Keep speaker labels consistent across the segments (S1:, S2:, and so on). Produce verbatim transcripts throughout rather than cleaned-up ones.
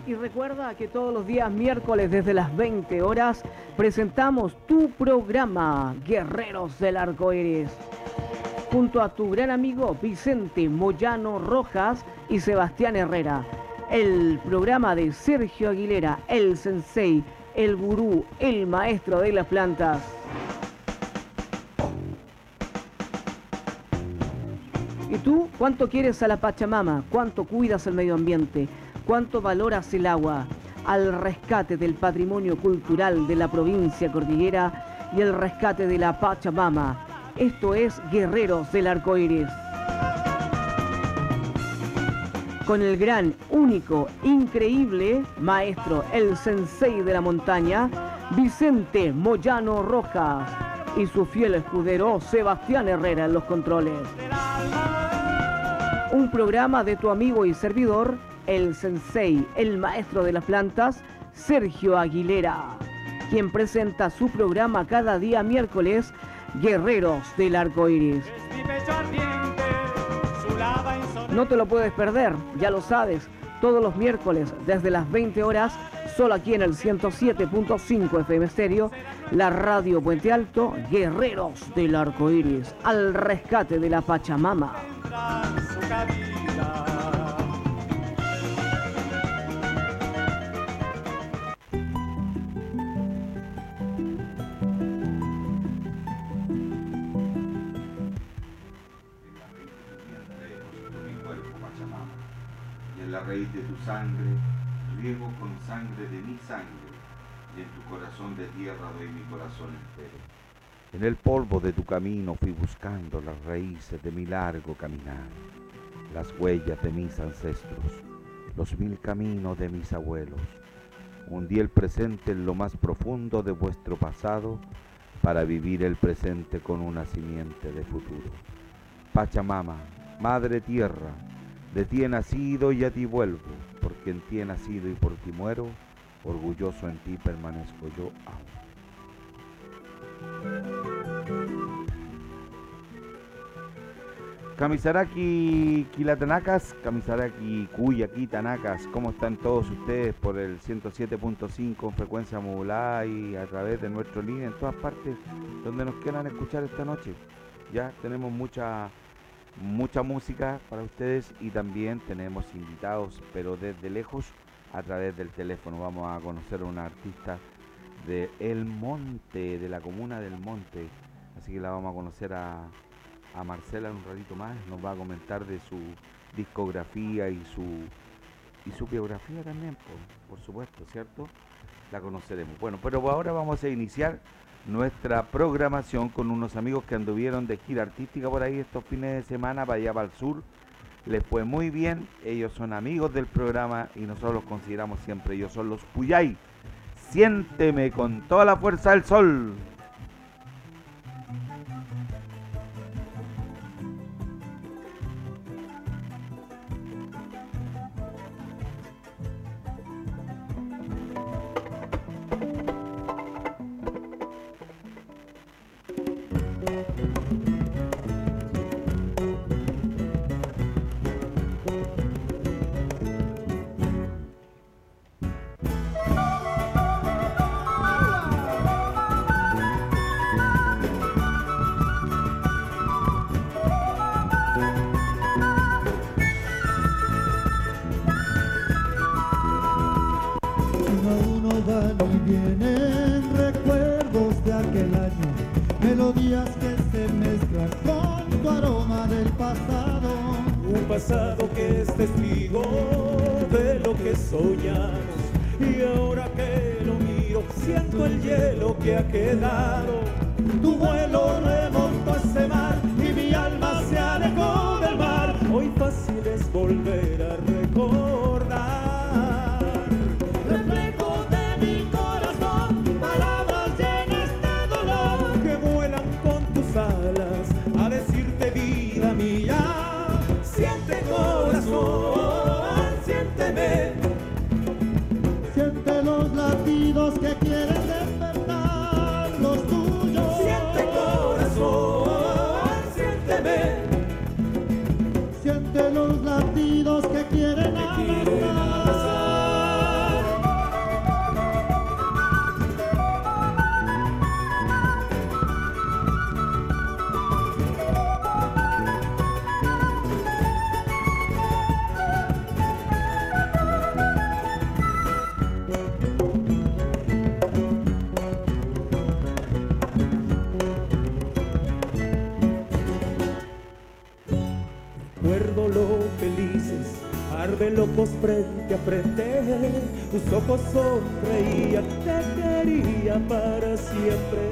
S1: Y recuerda que todos los días miércoles desde las veinte horas presentamos tu programa Guerreros del Arcoíris, junto a tu gran amigo Vicente Moyano Rojas y Sebastián Herrera. El programa de Sergio Aguilera, el sensei, el gurú, el maestro de las plantas. ¿Y tú cuánto quieres a la Pachamama? ¿Cuánto cuidas el medio ambiente? ¿Cuánto valoras el agua? Al rescate del patrimonio cultural de la provincia cordillera y el rescate de la Pachamama. Esto es Guerreros del Arcoíris. Con el gran, único, increíble maestro, el sensei de la montaña, Vicente Moyano Rojas, y su fiel escudero Sebastián Herrera en los controles. Un programa de tu amigo y servidor, el sensei, el maestro de las plantas, Sergio Aguilera, quien presenta su programa cada día miércoles, Guerreros del Arcoíris. No te lo puedes perder, ya lo sabes, todos los miércoles desde las veinte horas, solo aquí en el ciento siete punto cinco F M Stereo, la radio Puente Alto, Guerreros del Arcoíris, al rescate de la Pachamama.
S2: La raíz de tu sangre, riego con sangre de mi sangre, y en tu corazón de tierra doy mi corazón entero. En el polvo de tu camino fui buscando las raíces de mi largo caminar, las huellas de mis ancestros, los mil caminos de mis abuelos. Hundí el presente en lo más profundo de vuestro pasado, para vivir el presente con una simiente de futuro. Pachamama, Madre Tierra, de ti he nacido y a ti vuelvo, porque en ti he nacido y por ti muero, orgulloso en ti permanezco yo aún. Kamisaraki Kilatanacas, Kamisaraki Kuyaki Tanacas, ¿cómo están todos ustedes por el ciento siete punto cinco en frecuencia modulada y a través de nuestra línea en todas partes donde nos quieran escuchar esta noche? Ya tenemos mucha... mucha música para ustedes y también tenemos invitados, pero desde lejos a través del teléfono. Vamos a conocer a una artista de El Monte, de la comuna del Monte, así que la vamos a conocer a, a Marcela en un ratito más. Nos va a comentar de su discografía y su y su biografía también, por, por supuesto, ¿cierto? La conoceremos. Bueno, pero ahora vamos a iniciar nuestra programación con unos amigos que anduvieron de gira artística por ahí estos fines de semana para allá para el sur. Les fue muy bien, ellos son amigos del programa y nosotros los consideramos siempre, ellos son los Puyay. Siénteme con toda la fuerza del sol.
S3: Siente los latidos que quieren abrazar. son felices, arden locos frente a frente. Tus ojos sonreían, te querían para siempre.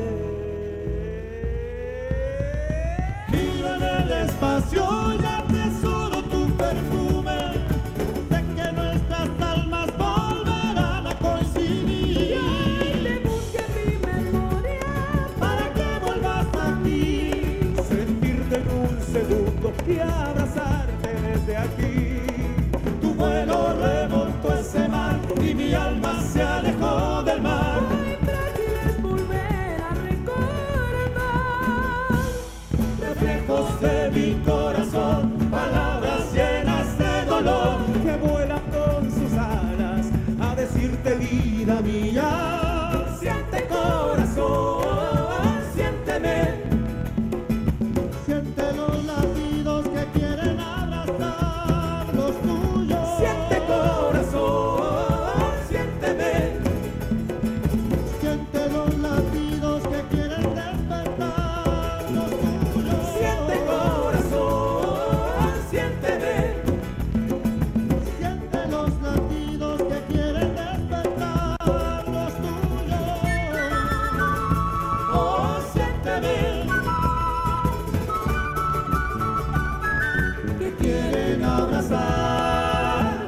S3: Miro en el espacio y atesoro tu perfume. Sé que nuestras almas volverán a coincidir.
S4: Y te busque mi memoria
S3: Para que vuelvas aquí, sentirte en un segundo y abrazarte desde aquí. Tu vuelo remontó ese mar y mi alma se alejó del mar.
S4: Muy frágil es volver a recordar
S3: Reflejos de mi corazón, palabras llenas de dolor que vuelan con sus alas a decirte vida mía. Siente corazón, siénteme. Siente los latidos que quieren abrazar los tuyos. Siente corazón, siénteme. Siente los latidos que quieren despertar los tuyos. Siente corazón, siénteme. Siente los latidos que quieren despertar los tuyos. Oh, siénteme. Que quieren abrazar.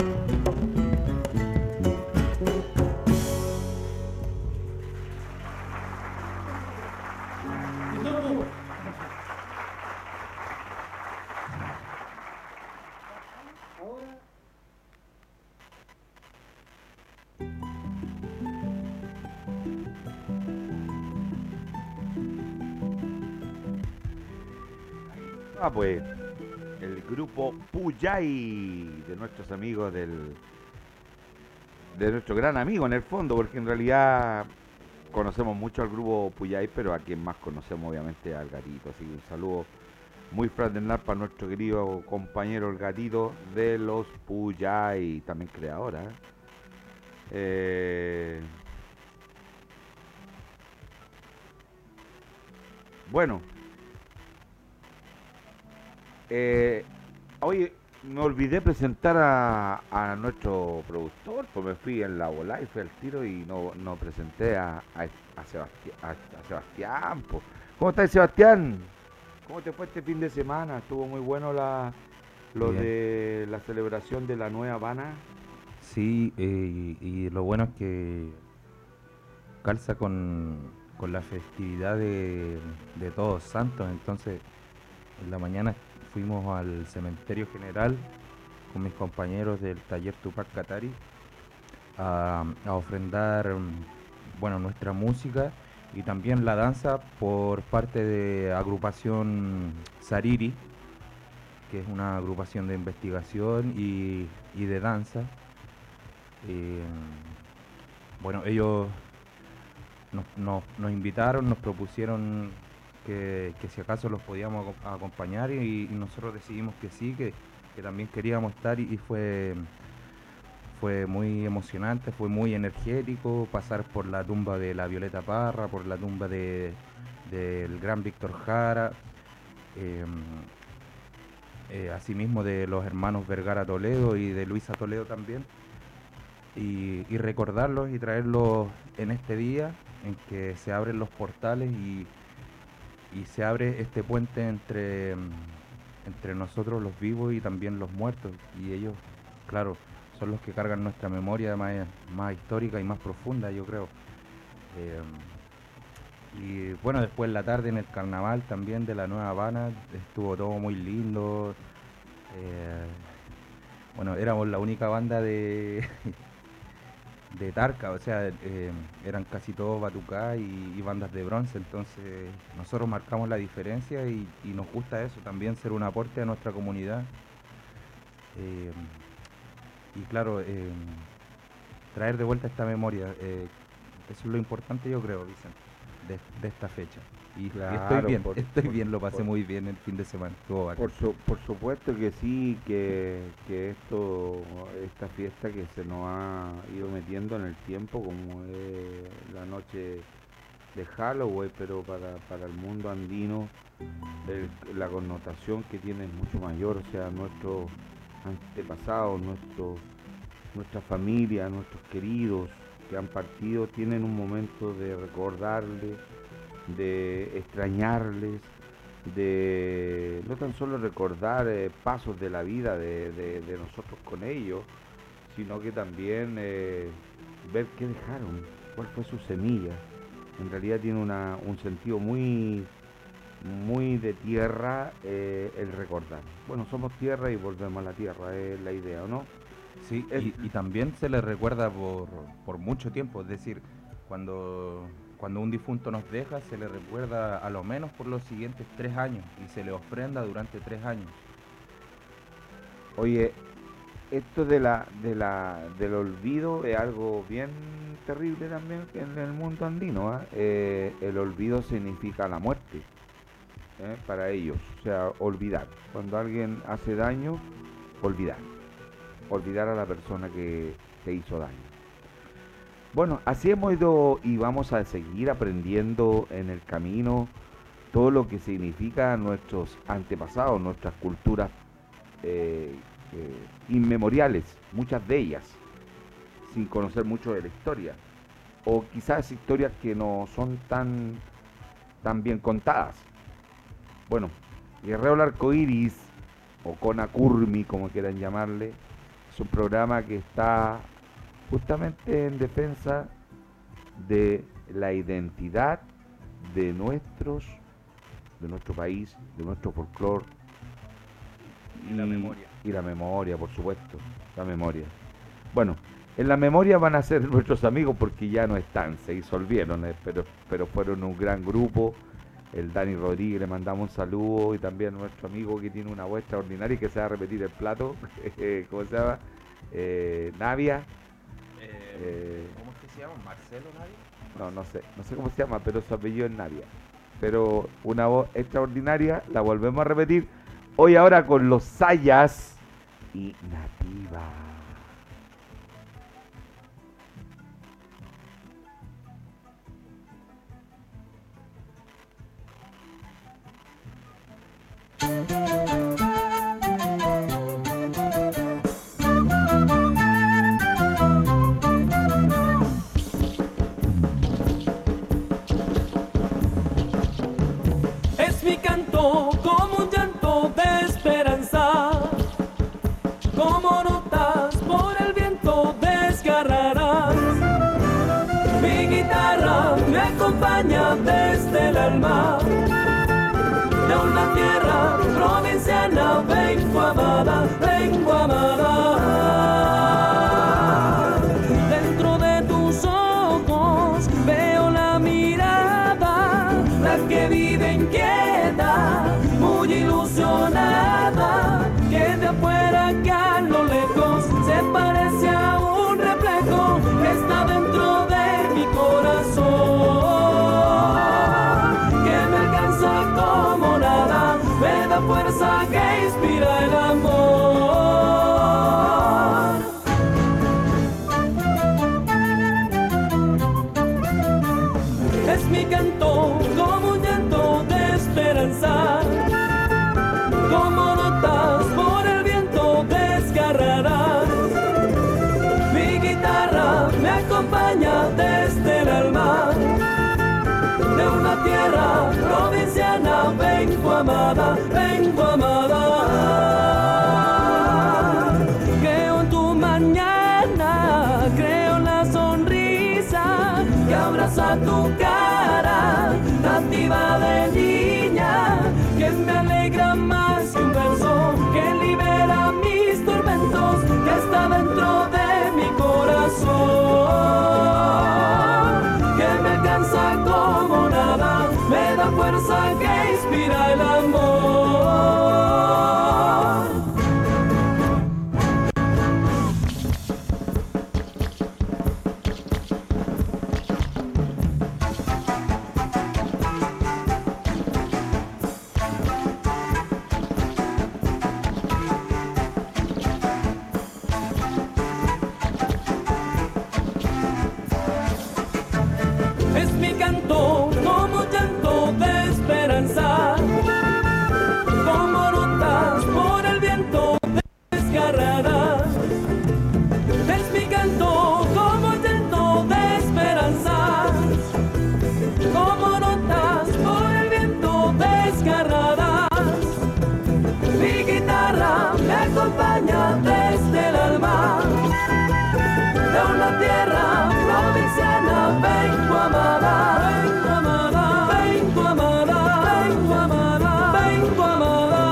S2: Ah, pues, el grupo Puyay de nuestros amigos del... de nuestro gran amigo en el fondo, porque en realidad conocemos mucho al grupo Puyay, pero a quien más conocemos obviamente es al Gatito. Así que un saludo muy fraternal para nuestro querido compañero el Gatito de los Puyay, también creadora. ¿eh? Eh, bueno, eh, hoy me olvidé presentar a, a nuestro productor, pues me fui en la bola y fui al tiro y no, no presenté a, a, a Sebastián, a, a Sebastián pues. ¿Cómo estás, Sebastián? ¿Cómo te fue este fin de semana? Estuvo muy bueno la lo
S5: Bien.
S2: de la celebración de la Nueva Habana.
S5: Sí, eh, y, y lo bueno es que calza con, con la festividad de, de Todos Santos. Entonces, en la mañana fuimos al cementerio general con mis compañeros del taller Tupac Katari a, a ofrendar, mm, bueno, nuestra música y también la danza por parte de agrupación Sariri, que es una agrupación de investigación y, y de danza. Eh, bueno, ellos nos, nos- nos invitaron, nos propusieron que, que si acaso los podíamos aco- acompañar y, y nosotros decidimos que sí, que, que también queríamos estar y, y fue, fue muy emocionante, fue muy energético pasar por la tumba de la Violeta Parra, por la tumba de, del gran Víctor Jara, eh, eh, asimismo de los hermanos Vergara Toledo y de Luisa Toledo también y, y recordarlos y traerlos en este día en que se abren los portales y, y se abre este puente entre, mm, entre nosotros los vivos y también los muertos. Y ellos, claro, son los que cargan nuestra memoria más, más histórica y más profunda, yo creo. Eh, y bueno, después en la tarde en el carnaval también de la Nueva Habana estuvo todo muy lindo. eh, bueno, éramos la única banda de, de Tarca, o sea, eh, eran casi todos batucá y, y bandas de bronce, entonces nosotros marcamos la diferencia y, y nos gusta eso, también ser un aporte a nuestra comunidad. eh, y claro, eh, traer de vuelta esta memoria, eh, eso es lo importante yo creo, Vicente, de, de esta fecha. Y, y estoy
S2: Claro,
S5: bien,
S2: por-
S5: estoy
S2: por-
S5: bien, lo pasé
S2: por-
S5: muy bien el fin de semana, estuvo bacán.
S2: Por, su- por supuesto que sí, que, que esto, esta fiesta que se nos ha ido metiendo en el tiempo, como es la noche de Halloween, pero para, para el mundo andino el- la connotación que tiene es mucho mayor, o sea, nuestros antepasados, nuestros, nuestra familia, nuestros queridos que han partido tienen un momento de recordarles, de extrañarles, de no tan solo recordar eh, pasos de la vida de, de- de nosotros con ellos, sino que también eh, ver qué dejaron, cuál fue su semilla. En realidad tiene una, un sentido muy, muy de tierra eh, el recordar. Bueno, somos tierra y volvemos a la tierra, es la idea, ¿o no?
S5: Sí,
S2: Es-
S5: y, y también se le recuerda por, por mucho tiempo, es decir, cuando, cuando un difunto nos deja, se le recuerda a lo menos por los siguientes tres años y se le ofrenda durante tres años.
S2: Oye, esto de la, de la, del olvido es algo bien terrible también en el mundo andino, ¿ah? Eh, el olvido significa la muerte, ¿eh? Para ellos, o sea, olvidar. Cuando alguien hace daño, olvidar. Olvidar a la persona que te hizo daño. Bueno, así hemos ido y vamos a seguir aprendiendo en el camino todo lo que significa nuestros antepasados, nuestras culturas eh, eh, inmemoriales, muchas de ellas, sin conocer mucho de la historia, o quizás historias que no son tan, tan bien contadas. Bueno, Guerrero el Arcoíris, o Conacurmi, como quieran llamarle, es un programa que está justamente en defensa de la identidad de nuestros, de nuestro país, de nuestro folclore.
S5: Y la memoria.
S2: Y la memoria, por supuesto, la memoria. Bueno, en la memoria van a ser nuestros amigos porque ya no están, se disolvieron, eh, pero, pero fueron un gran grupo. El Dani Rodríguez, le mandamos un saludo, y también a nuestro amigo que tiene una voz extraordinaria y que se va a repetir el plato, ¿cómo se llama? Eh, Navia. Eh,
S5: ¿Cómo es que se llama? ¿Marcelo Nadie?
S2: no, no sé, no sé cómo se llama, pero su apellido es Navia. Pero una voz extraordinaria, la volvemos a repetir. Hoy ahora con los Sayas y Nativa.
S4: Es mi canto como un llanto de esperanza, como notas por el viento desgarrarás. Mi guitarra me acompaña desde el alma, de una tierra provinciana vengo amada, vengo amada. Dentro de tus ojos veo la mirada, la que vive inquieta, muy ilusionada, que de afuera acá a lo lejos se parece a un reflejo que está dentro de mi corazón, que me alcanza como nada, me da fuerza que inspira el amor. Es mi canto como un llanto de esperanza, como notas por el viento desgarrarás. Mi guitarra me acompaña desde el alma, de una tierra provinciana vengo amada, vengo amada. Creo en tu mañana, creo en la sonrisa que abraza tu cara, nativa de niña, que me alegra más que un verso, que libera mis tormentos, que está dentro de mi corazón, que me alcanza como nada, me da fuerza que inspira el amor. desgarrarás. Es mi canto como llanto de esperanza, como notas por el viento desgarradas. Mi guitarra me acompaña desde el alma, de una tierra provinciana vengo amada, vengo amada, vengo amada, vengo amada, vengo amada.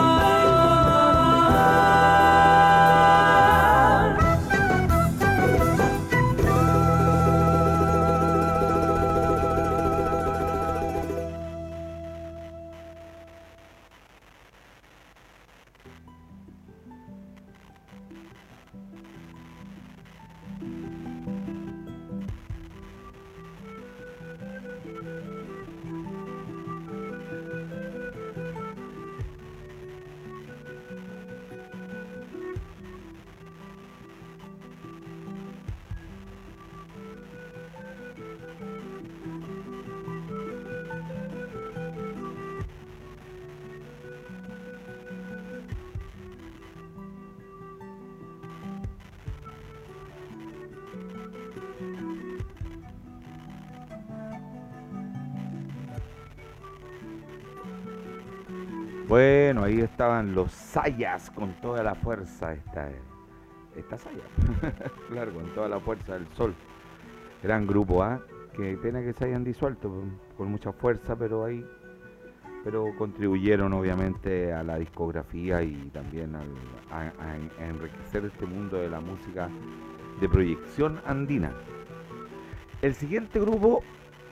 S2: Bueno, ahí estaban los Sayas con toda la fuerza. Esta, esta Saya, claro, con toda la fuerza del sol. Gran grupo, ¿ah? ¿eh? Que pena que se hayan disuelto con mucha fuerza, pero ahí, pero contribuyeron obviamente a la discografía y también al, a, a, a enriquecer este mundo de la música de proyección andina. El siguiente grupo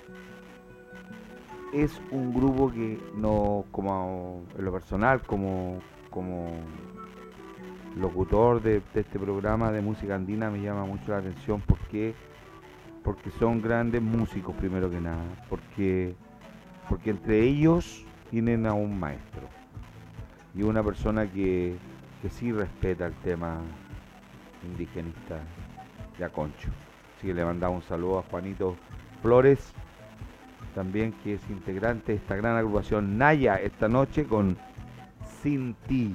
S2: es un grupo que no, como en lo personal, como, como locutor de, de este programa de música andina, me llama mucho la atención porque, porque son grandes músicos primero que nada, porque, porque entre ellos tienen a un maestro y una persona que, que sí respeta el tema indigenista de Aconcho. Así que le mandamos un saludo a Juanito Flores, también, que es integrante de esta gran agrupación Naya, esta noche con Sin Ti.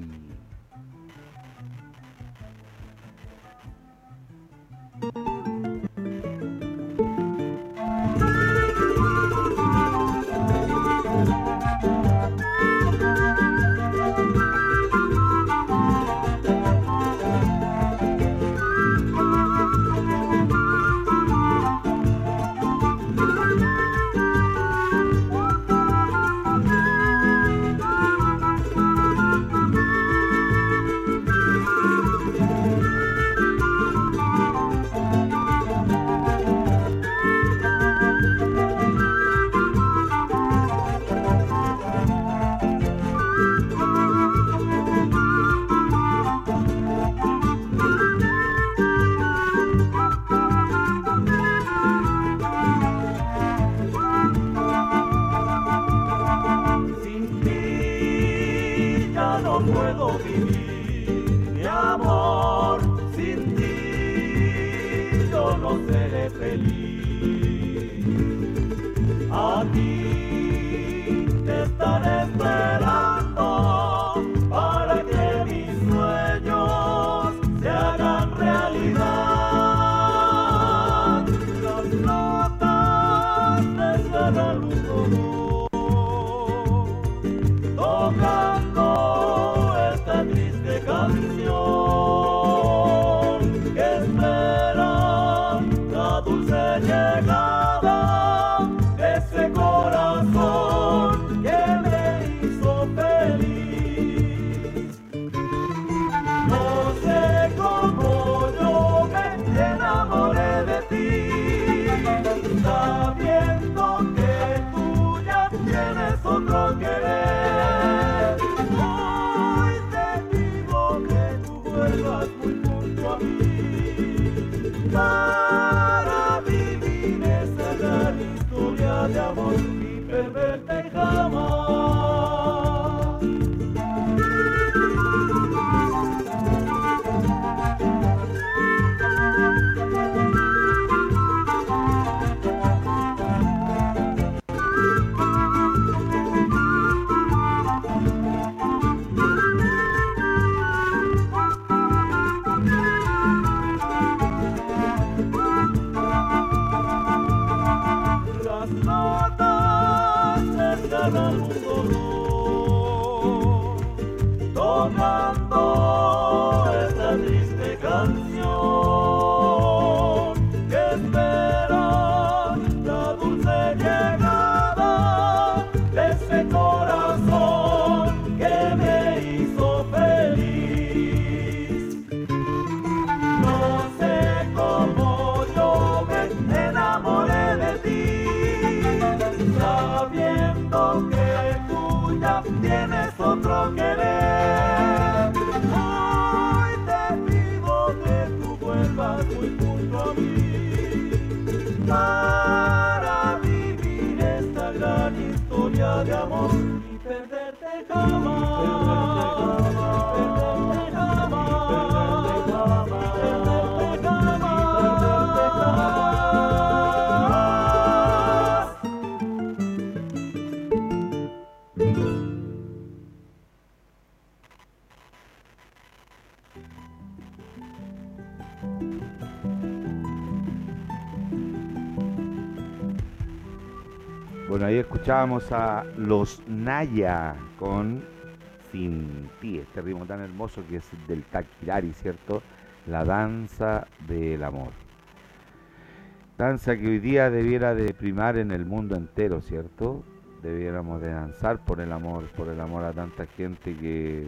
S2: Bueno, ahí escuchábamos a los Naya con Sin Ti, este ritmo tan hermoso que es del Taquirari, ¿cierto? La danza del amor. Danza que hoy día debiera de primar en el mundo entero, ¿cierto? Debiéramos de danzar por el amor, por el amor a tanta gente que,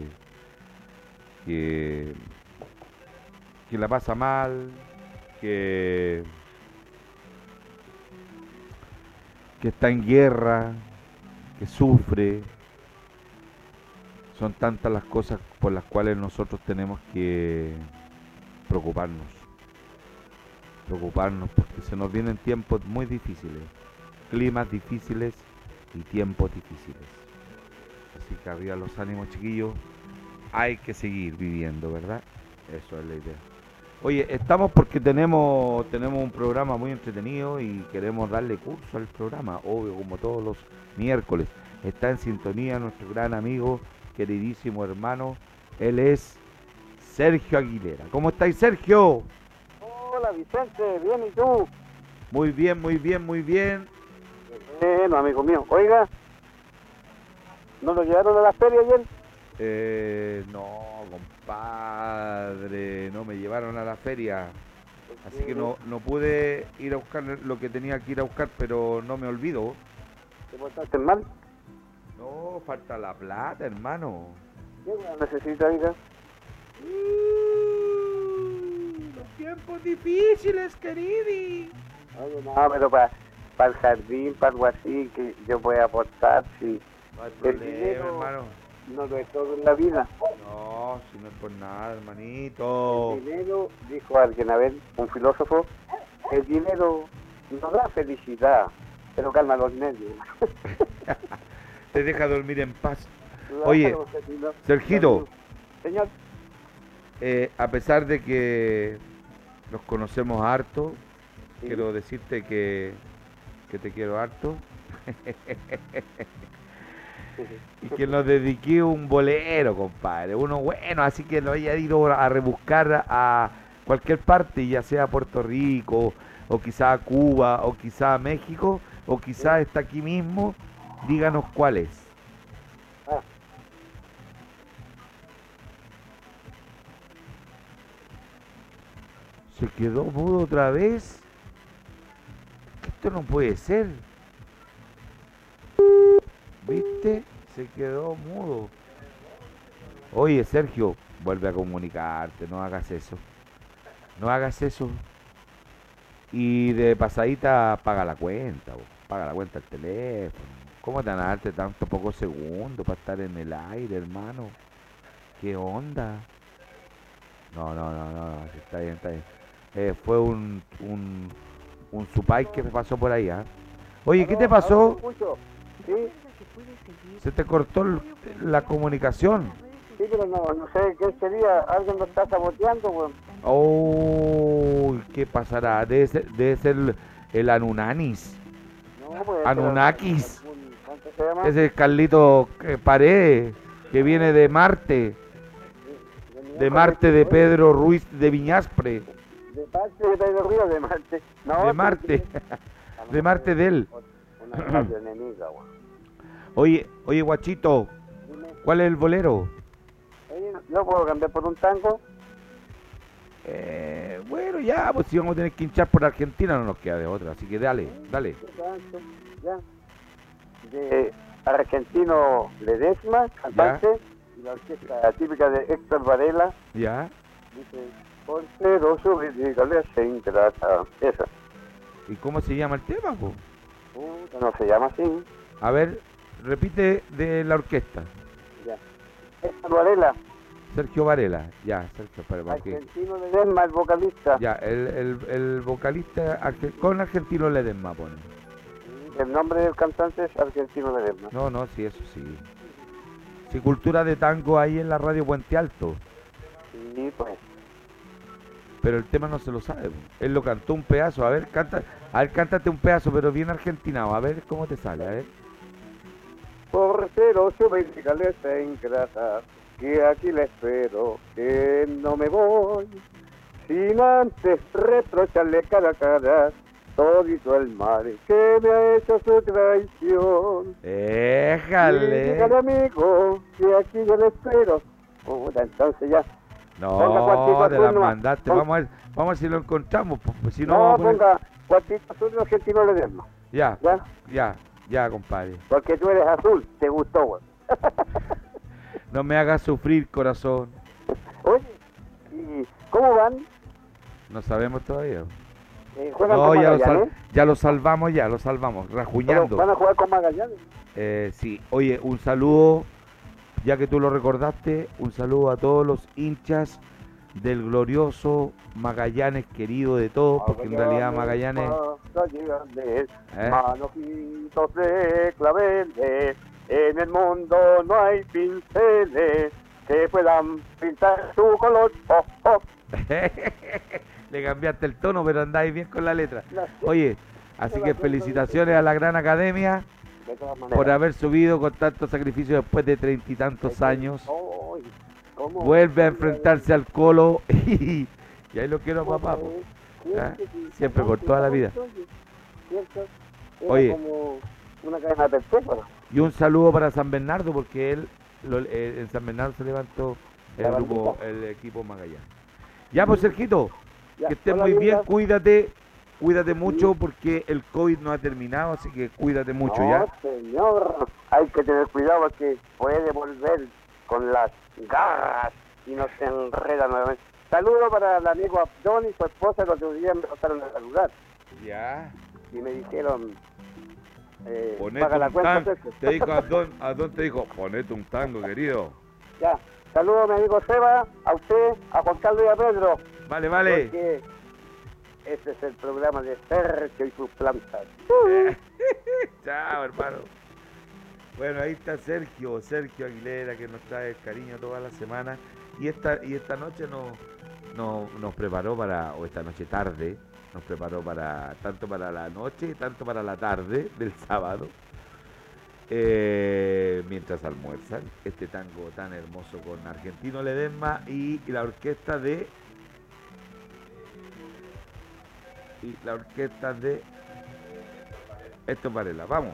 S2: que, que la pasa mal, que, que está en guerra, que sufre. Son tantas las cosas por las cuales nosotros tenemos que preocuparnos. Preocuparnos porque se nos vienen tiempos muy difíciles, climas difíciles y tiempos difíciles. Así que arriba los ánimos, chiquillos. Hay que seguir viviendo, ¿verdad? Eso es la idea. Oye, estamos porque tenemos tenemos un programa muy entretenido y queremos darle curso al programa, obvio, como todos los miércoles. Está en sintonía nuestro gran amigo, queridísimo hermano. Él es Sergio Aguilera. ¿Cómo estáis, Sergio?
S6: Hola, Vicente, bien, ¿y tú?
S2: Muy bien, muy bien, muy bien.
S6: Bueno, amigo mío. Oiga, ¿no lo llevaron a la feria ayer?
S2: Eh, no, compadre, no me llevaron a la feria. Así que no, no pude ir a buscar lo que tenía que ir a buscar, pero no me olvido.
S6: ¿Te portaste mal?
S2: No, falta la plata, hermano.
S6: ¿Qué weá necesita, oiga?
S2: Los tiempos difíciles, querido.
S6: Oye, no, pero para el jardín, para algo así, que yo pueda aportar, si
S2: No hay
S6: el
S2: problema,
S6: dinero
S2: hermano.
S6: no lo es todo en la vida.
S2: No, si no es por nada, hermanito.
S6: El dinero, dijo alguien, a ver, un filósofo, el dinero no da felicidad, pero calma los nervios.
S2: Te deja dormir en paz. Oye, Sergito.
S6: Señor.
S2: Eh, a pesar de que nos conocemos harto,
S6: Sí.
S2: quiero decirte que, que te quiero harto. Y que nos dediqué un bolero, compadre. Uno bueno, así que lo haya ido a rebuscar a cualquier parte, ya sea a Puerto Rico, o quizá a Cuba, o quizá a México, o quizá está aquí mismo. Díganos cuál es.
S6: Ah.
S2: Se quedó mudo otra vez. Esto no puede ser. ¿Viste? Se quedó mudo. Oye, Sergio, vuelve a comunicarte, no hagas eso. No hagas eso. Y de pasadita paga la cuenta, bo. Paga la cuenta del teléfono. ¿Cómo te van a darte tanto pocos segundos para estar en el aire, hermano? ¿Qué onda? No, no, no, no, no, está bien, está bien. Eh, fue un, un, un supay que me pasó por ahí, ¿ah? Oye, ¿qué te pasó?
S6: Sí,
S2: Se te cortó el- la comunicación.
S6: sí, pero no, no sé qué sería, alguien lo está saboteando, weón.
S2: Oh, ¿qué pasará? Debe ser, debe ser el, el Anunanis.
S6: No, pues,
S2: Anunnakis.
S6: pero- ¿Cuánto se llama?
S2: Ese es Carlito eh, Paredes, que viene de Marte. De Marte de Pedro Ruiz de Viñaspre.
S6: De Marte, de Pedro Río, de Marte. No,
S2: De Marte. De Marte de él.
S6: Una radio enemiga, weón.
S2: Oye, oye, guachito,
S6: Dime,
S2: ¿cuál es el bolero?
S6: oye, ¿yo puedo cambiar por un tango?
S2: Eh, bueno, ya, pues si vamos a tener que hinchar por Argentina no nos queda de otra, así que dale, dale.
S6: Exacto, ya. De Argentino Ledesma, cantante, y la orquesta típica de Héctor Varela,
S2: ¿Ya?
S6: dice, porteroso, dígale a ingrata. Esa.
S2: ¿Y cómo se llama el tema, po?
S6: Puta, no se llama así.
S2: A ver, repite de la orquesta.
S6: Ya. Héctor Varela,
S2: Sergio Varela, ya, Sergio, para, para que-
S6: Argentino Ledesma, el vocalista.
S2: ya, el, el, el vocalista arge- con Argentino Ledesma pone.
S6: El nombre del cantante es Argentino Ledesma.
S2: No, no, sí, eso sí. Sí, cultura de tango ahí en la radio Puente Alto,
S6: Sí, pues.
S2: pero el tema no se lo sabe, po. Él lo cantó un pedazo, a ver, canta, a ver, cántate un pedazo, pero bien argentinado, a ver cómo te sale, a ver.
S6: Porteroso, dígale a esa ingrata, que aquí la espero, que no me voy, sin antes reprocharle cara a cara, todito el mar que me ha hecho su traición.
S2: Déjale.
S6: Y dígale, amigo, que aquí yo le espero. Puta, entonces ya. Ponga cuartito
S2: No,
S6: azul
S2: te la
S6: nomás.
S2: mandaste.
S6: Pon-
S2: Vamos a ver, vamos a ver si lo encontramos. Pues, pues, si no,
S6: No,
S2: vamos a poner-
S6: ponga cuartito azul y argentino le demos.
S2: Ya,
S6: ¿Ya?
S2: ya, ya, compadre.
S6: Porque tú eres azul, te gustó, güey.
S2: No me hagas sufrir, corazón.
S6: Oye, ¿y cómo van?
S2: No sabemos todavía.
S6: Eh, ¿Juegan
S2: No,
S6: con
S2: ya lo, sal-
S6: Magallanes?
S2: ya lo salvamos, ya lo salvamos,
S6: Pero
S2: rajuñando.
S6: ¿Van a jugar con Magallanes?
S2: Eh, sí, oye, un saludo, ya que tú lo recordaste, un saludo a todos los hinchas del glorioso Magallanes, querido de todos, porque en realidad Magallanes...
S6: Magallanes,
S2: ¿Eh?
S6: manojitos de claveles, en el mundo no hay pinceles que puedan pintar su color. Oh, oh.
S2: Le cambiaste el tono, pero andáis bien con la letra.
S6: No,
S2: Oye, así que felicitaciones a la gran academia
S6: de todas maneras.
S2: por haber subido con tanto sacrificio después de treinta y tantos años.
S6: Ay, ¿cómo?
S2: Vuelve a enfrentarse al Colo y, y ahí lo quiero a papá. po. ¿Ah? Siempre por toda la vida.
S6: Era
S2: Oye.
S6: como una cadena perpetua.
S2: Y un saludo para San Bernardo, porque él lo- eh, en San Bernardo se levantó el
S6: La
S2: grupo,
S6: bandita.
S2: el equipo Magallanes. Ya, pues Sergito,
S6: Ya,
S2: que estés
S6: hola,
S2: muy bien,
S6: linda.
S2: cuídate, cuídate mucho porque el COVID no ha terminado, así que cuídate mucho,
S6: no,
S2: ¿ya?
S6: señor, hay que tener cuidado porque puede volver con las garras y nos enreda nuevamente. Saludo para el amigo Abdón y su esposa, que otro día me pasaron a saludar
S2: Ya.
S6: y me dijeron, eh,
S2: Ponete
S6: paga la
S2: un
S6: cuenta,
S2: tango.
S6: Sergio.
S2: Te dijo Adón, Adón te dijo, ponete un tango, querido.
S6: Ya, saludo a mi amigo Seba, a usted, a Juan Carlos y a Pedro,
S2: Vale, vale.
S6: porque este es el programa de Sergio y sus plantas.
S2: Chao, hermano. Bueno, ahí está Sergio, Sergio Aguilera, que nos trae el cariño toda la semana. Y esta, y esta noche nos, nos, nos preparó para, o esta noche tarde, nos preparó para, tanto para la noche, tanto para la tarde del sábado, eh, mientras almuerzan, este tango tan hermoso con Argentino Ledesma y, y la orquesta de... Y la orquesta de... Esto Varela, vamos.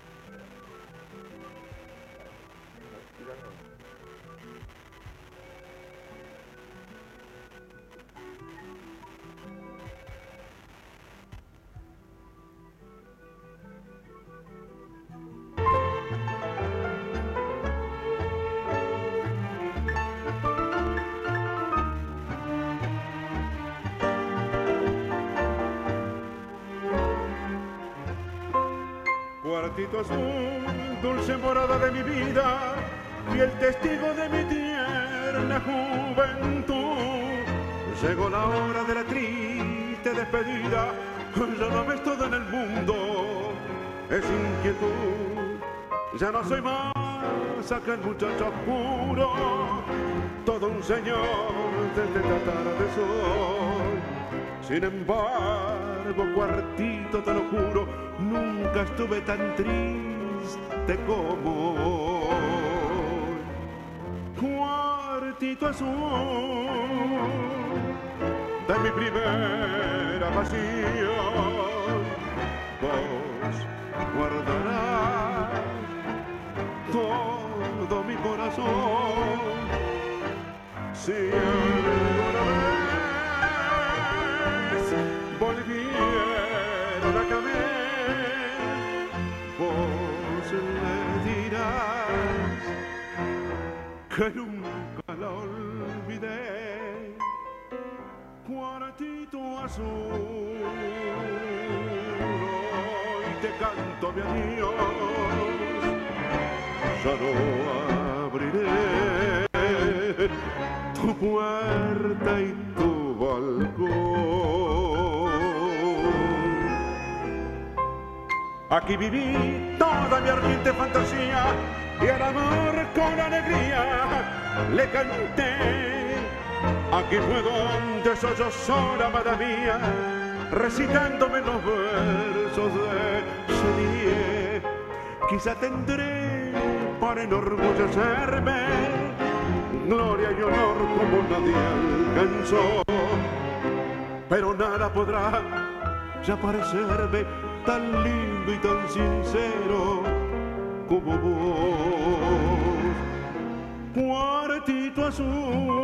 S3: Cuartito azul, dulce morada de mi vida, fiel testigo de mi tierna juventud. Llegó la hora de la triste despedida, ya no ves todo en el mundo, es inquietud. Ya no soy más aquel muchacho puro, todo un señor desde esta tarde soy. Sin embargo, cuartito, te lo juro, nunca estuve tan triste como hoy. Cuartito azul de mi primera pasión, vos guardarás todo mi corazón. Si alguna vez volvieron a caer, vos le dirás que nunca la olvidé. Cuartito azul, hoy te canto mi adiós, ya no abriré tu puerta y tu balcón. Aquí viví toda mi ardiente fantasía y al amor con alegría le canté. Aquí fue donde sollozó, amada mía, recitándome los versos de Chenier. Quizá tendré para enorgullecerme gloria y honor como nadie alcanzó, pero nada podrá ya parecerme tan lindo y tan sincero como vos. Cuartito azul,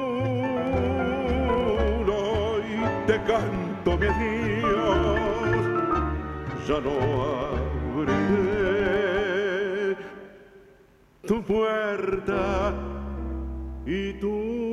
S3: hoy te canto mi adiós, ya no abriré tu puerta y tu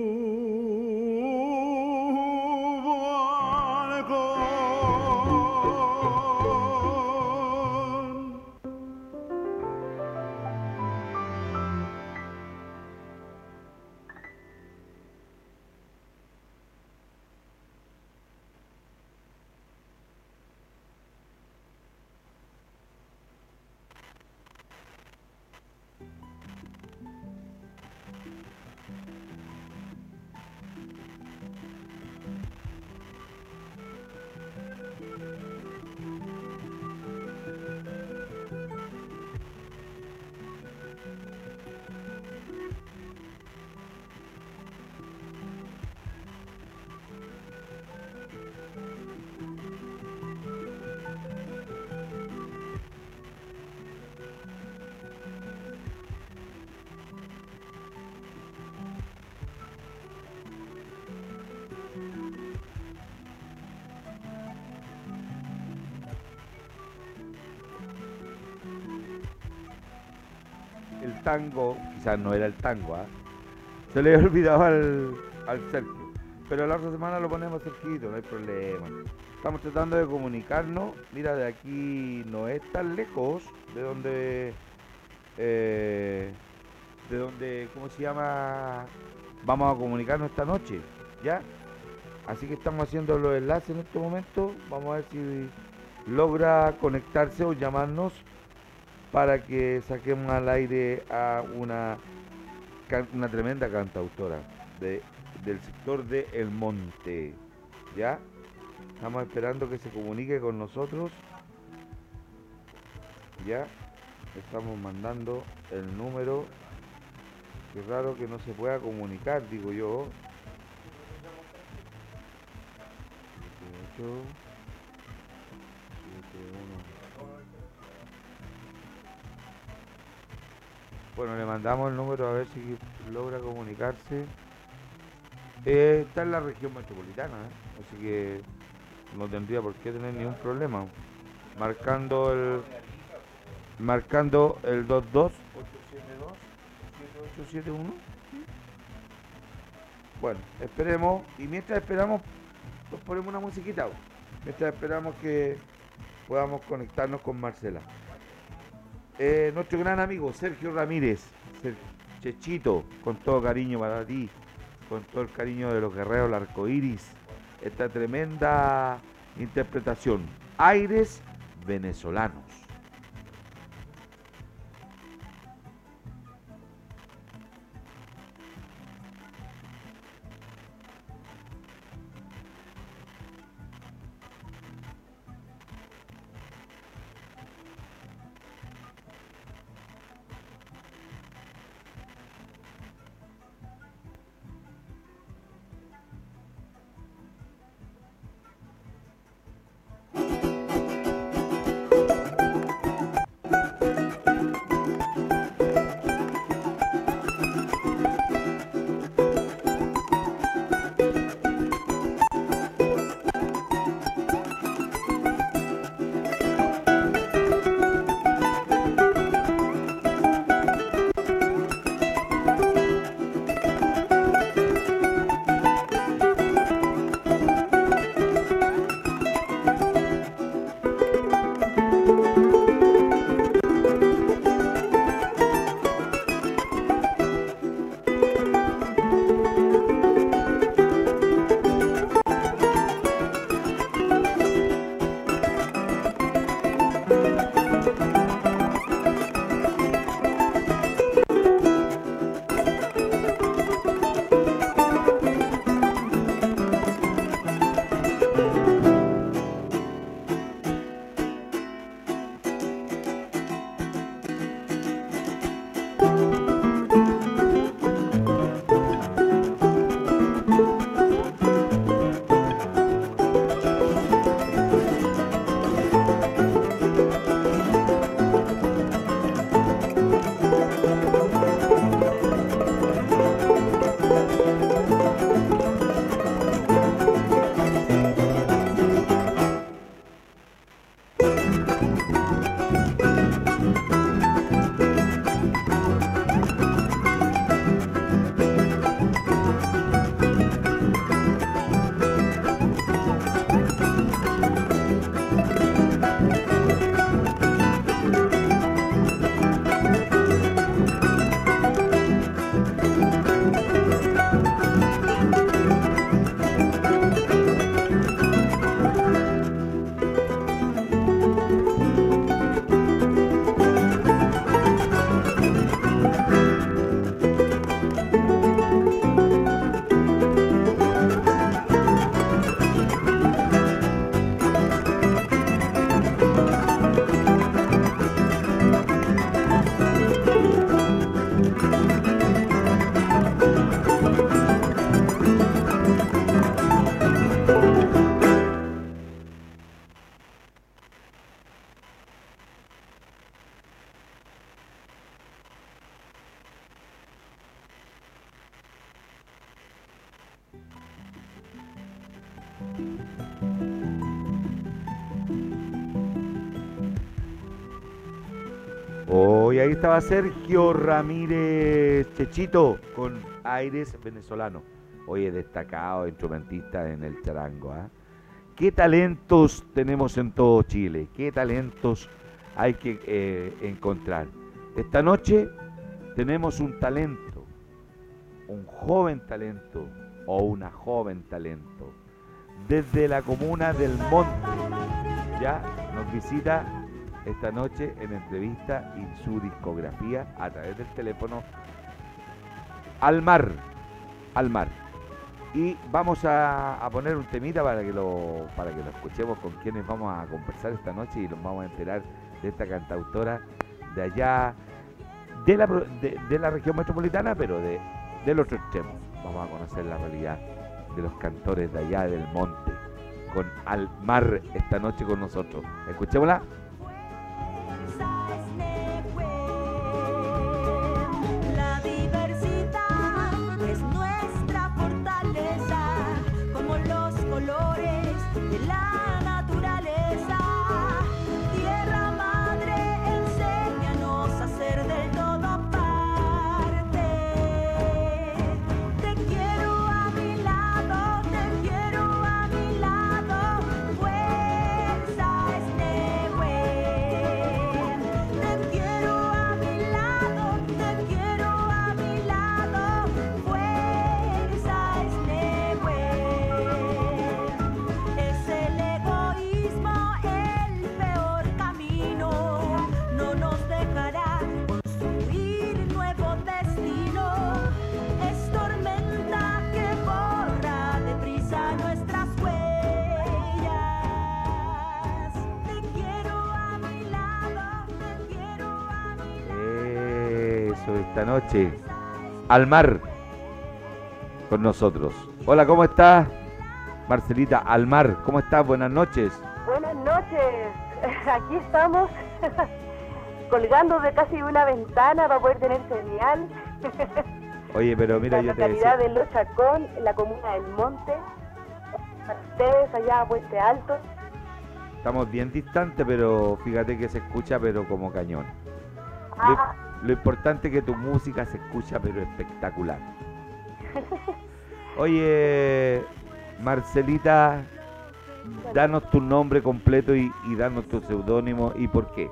S2: el tango, quizás no era el tango, ¿ah? Se le había olvidado al, al Sergio, pero la otra semana lo ponemos cerquito, no hay problema. Estamos tratando de comunicarnos, mira, de aquí no es tan lejos, de donde, eh, de donde, ¿cómo se llama? Vamos a comunicarnos esta noche, ¿ya? Así que estamos haciendo los enlaces en este momento, vamos a ver si logra conectarse o llamarnos para que saquemos al aire a una, una tremenda cantautora de, del sector de El Monte, ¿ya? Estamos esperando que se comunique con nosotros, ¿ya? Estamos mandando el número, qué raro que no se pueda comunicar, digo yo. siete ocho, siete uno. Bueno, le mandamos el número a ver si logra comunicarse. Eh, está en la región metropolitana, ¿eh? Así que no tendría por qué tener ningún problema. Marcando el marcando el dos dos ocho siete dos siete ocho siete uno. Bueno, esperemos, y mientras esperamos nos ponemos una musiquita, mientras esperamos que podamos conectarnos con Marcela. Eh, nuestro gran amigo Sergio Ramírez, Sergio, Chechito, con todo cariño para ti, con todo el cariño de los guerreros del arco iris, esta tremenda interpretación, Aires Venezolanos. Hoy ahí estaba Sergio Ramírez Chechito con aires venezolanos. Oye, destacado instrumentista en el charango, ¿ah? ¿eh? ¿Qué talentos tenemos en todo Chile? ¿Qué talentos hay que eh, encontrar? Esta noche tenemos un talento, un joven talento o una joven talento. Desde la comuna del Monte, ya nos visita esta noche en entrevista y su discografía a través del teléfono Almar, Almar. Y vamos a, a poner un temita para que lo para que lo escuchemos con quienes vamos a conversar esta noche y nos vamos a enterar de esta cantautora de allá, de la, de, de la región metropolitana, pero de, del otro extremo. Vamos a conocer la realidad de los cantores de allá del monte, con Almar esta noche con nosotros. Escuchémosla. Esta noche Almar con nosotros. Hola, ¿cómo estás? Marcelita Almar, ¿cómo estás? Buenas noches.
S7: Buenas noches, aquí estamos colgando de casi una ventana para poder tener señal.
S2: Oye, pero mira,
S7: la
S2: yo te
S7: localidad
S2: decía...
S7: de Los Chacón, en la comuna del Monte, para ustedes allá a Puente Alto.
S2: Estamos bien distantes, pero fíjate que se escucha pero como cañón.
S7: Ah.
S2: Lo, lo importante es que tu música se escucha pero espectacular. Oye, Marcelita, danos tu nombre completo y, y danos tu seudónimo y por qué.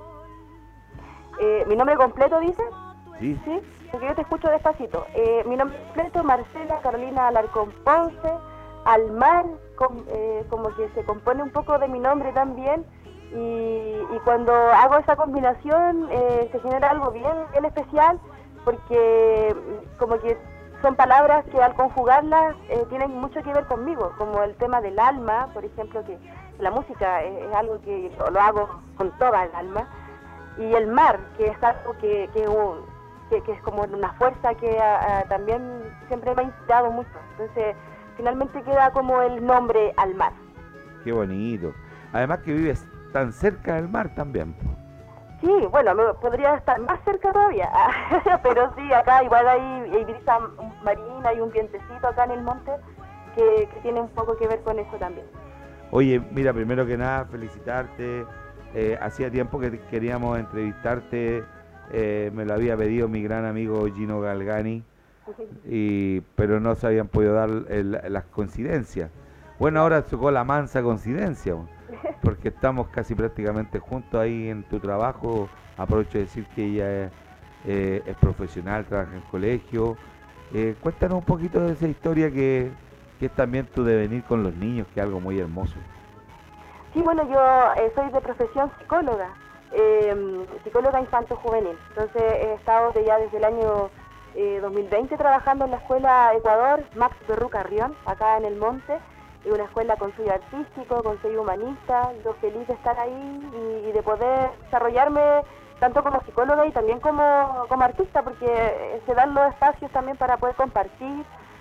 S7: Eh, ¿Mi nombre completo dice?
S2: Sí.
S7: Sí, porque yo te escucho despacito. Eh, mi nombre completo, Marcela Carolina Alarcón Ponce, Almar, com, eh, como que se compone un poco de mi nombre también. Y, y cuando hago esa combinación eh, se genera algo bien, bien especial, porque como que son palabras que al conjugarlas eh, tienen mucho que ver conmigo, como el tema del alma, por ejemplo, que la música es, es algo que lo hago con toda el alma, y el mar, que es algo que, que, un, que, que es como una fuerza que a, a, también siempre me ha inspirado mucho. Entonces finalmente queda como el nombre Almar.
S2: Qué bonito. Además que vives tan cerca del mar también.
S7: Sí, bueno, me podría estar más cerca todavía, pero sí, acá igual hay, hay brisa marina, hay un vientecito acá en el monte que, que tiene un poco que ver con eso también.
S2: Oye, mira, primero que nada, felicitarte. Eh, hacía tiempo que queríamos entrevistarte, eh, me lo había pedido mi gran amigo Gino Galgani, y, pero no se habían podido dar el, las coincidencias. Bueno, ahora tocó la mansa coincidencia, porque estamos casi prácticamente juntos ahí en tu trabajo. Aprovecho de decir que ella es, eh, es profesional, trabaja en colegio. Eh, cuéntanos un poquito de esa historia que, que es también tu devenir con los niños, que es algo muy hermoso.
S7: Sí, bueno, yo eh, soy de profesión psicóloga, eh, psicóloga infanto-juvenil. Entonces he estado de ya desde el año eh, dos mil veinte trabajando en la escuela Ecuador, Max Perru Carrión, acá en el monte. Una escuela con sello artístico, con sello humanista. Yo feliz de estar ahí y, y de poder desarrollarme tanto como psicóloga y también como, como artista, porque se dan los espacios también para poder compartir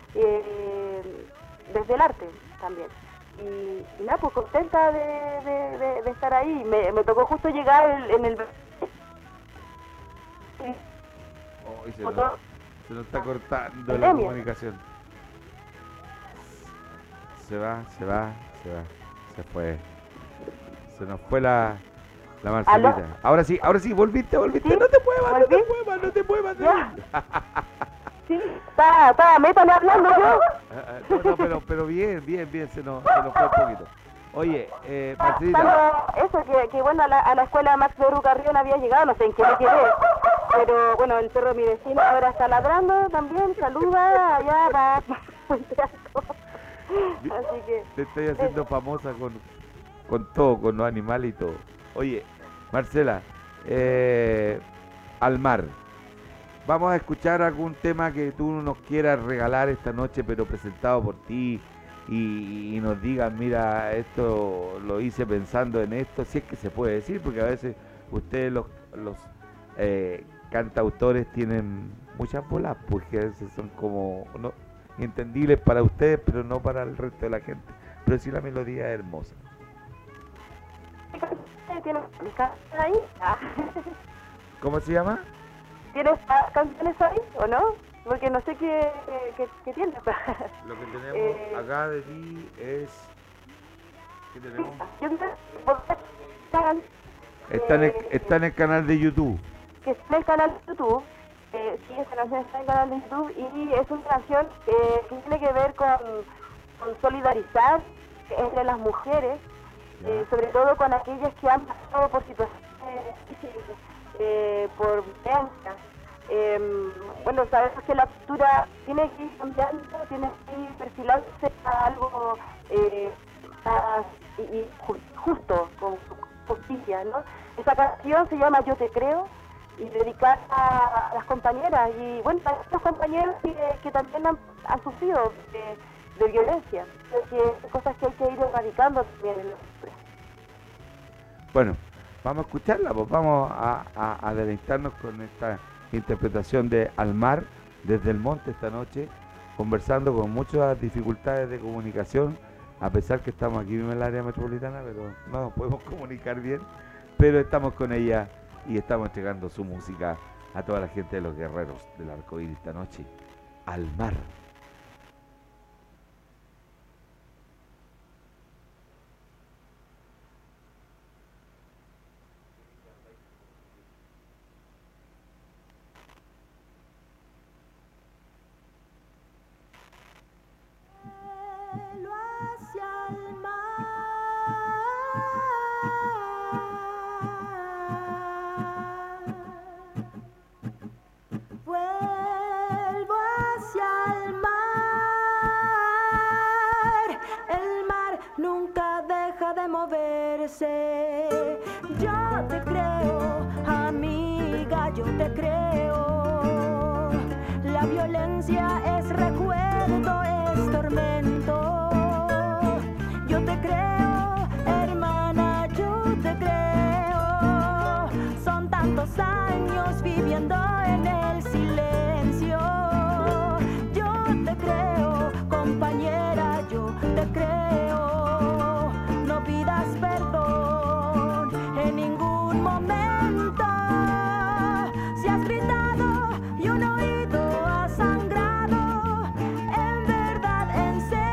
S7: eh, desde el arte también. Y, y nada, pues contenta de, de, de, de estar ahí. Me, me tocó justo llegar el, en el...
S2: Oh, se, nos, se nos está cortando
S7: pandemia.
S2: La comunicación. Se va, se va, se va, se fue. Se nos fue la, la Marcelita.
S7: ¿Aló?
S2: Ahora sí, ahora sí, volviste, volviste.
S7: ¿Sí?
S2: No te muevas, no te
S7: ¿Volví?
S2: muevas, no te muevas.
S7: Ya. Sí, está, está, métale hablando yo.
S2: Ah, ah, No, no, pero, pero bien, bien, bien, se nos, se nos fue un poquito. Oye, eh, Marcelita,
S7: Cuando eso, que, que bueno, a la, a la escuela Max Beru Carrión había llegado, no sé en qué me quedé, pero bueno, el perro de mi vecino ahora está ladrando también, saluda allá para Puente Alto. Así que,
S2: te estoy haciendo famosa con, con todo, con los animales y todo. Oye, Marcela, eh, al mar. Vamos a escuchar algún tema que tú nos quieras regalar esta noche, pero presentado por ti, y, y nos digas, mira, esto lo hice pensando en esto, si es que se puede decir, porque a veces ustedes los, los eh, cantautores tienen muchas bolas, porque a veces son como no, entendibles para ustedes, pero no para el resto de la gente. Pero sí, la melodía es hermosa.
S7: ¿tienes canciones ahí? Ah.
S2: ¿Cómo se llama?
S7: ¿Tienes canciones ahí o no? Porque no sé qué, qué, qué tienes.
S2: Lo que tenemos
S7: Eh,
S2: acá de ti es... ¿Qué tenemos?
S7: Yo creo que
S2: Está en, el, está en el canal de YouTube.
S7: que está en el canal de YouTube. Eh, sí, esta canción está en el canal de YouTube y es una canción eh, que tiene que ver con, con solidarizar entre las mujeres, eh, sobre todo con aquellas que han pasado por situaciones difíciles, eh, por violencia. Eh, bueno, sabemos que la cultura tiene que ir cambiando, tiene que ir perfilándose a algo eh, más y, y ju- justo, con justicia, ¿no? Esa canción se llama Yo Te Creo y dedicada a, a las compañeras y bueno, a los compañeros que, que también han, han sufrido de, de violencia, que son cosas que hay que ir erradicando también en la cultura.
S2: Bueno, vamos a escucharla, pues vamos a, a, a deleitarnos con esta interpretación de Al Mar desde el monte esta noche, conversando con muchas dificultades de comunicación, a pesar que estamos aquí mismo en el área metropolitana, pero no nos podemos comunicar bien, pero estamos con ella y estamos entregando su música a toda la gente de los guerreros del arcoíris esta noche. Al Mar.
S8: Vuelo hacia el mar. Vuelvo hacia el mar. El mar nunca deja de moverse. Yo te creo, amiga, yo te creo. La violencia es recuerdo, es tormento. Yo te creo, hermana, yo te creo. Son tantos años viviendo en el silencio. Yo te creo, compañera, yo te creo. No pidas perdón en ningún momento. Si has gritado y un oído ha sangrado, en verdad, en serio.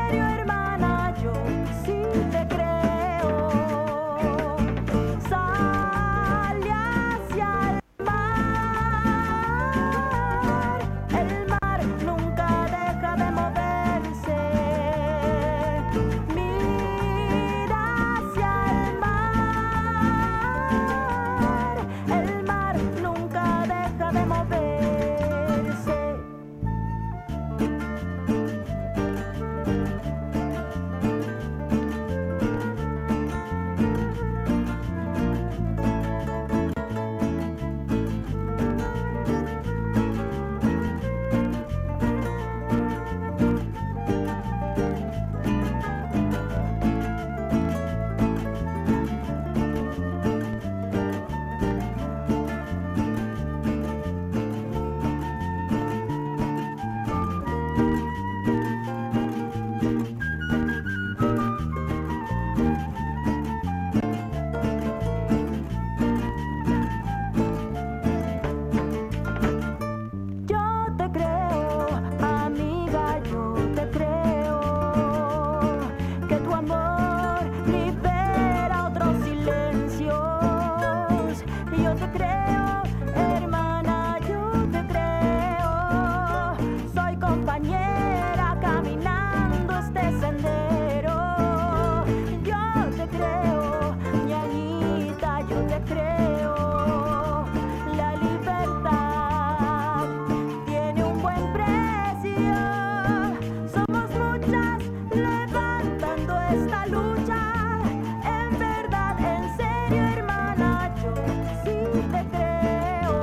S8: a luchar, en verdad, en serio, hermana, yo sí te creo.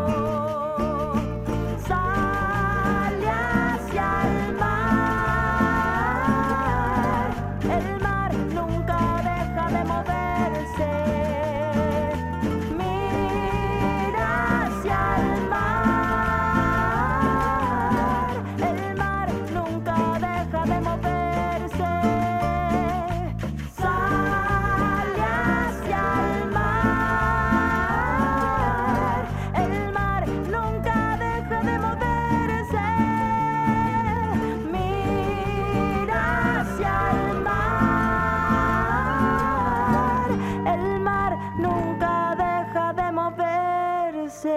S8: Sale hacia el mar, el mar nunca deja de moverse. Mira hacia el mar, el mar nunca deja de moverse. Sale hacia el mar, el mar nunca deja de moverse. Mira hacia el mar, el mar nunca deja de moverse.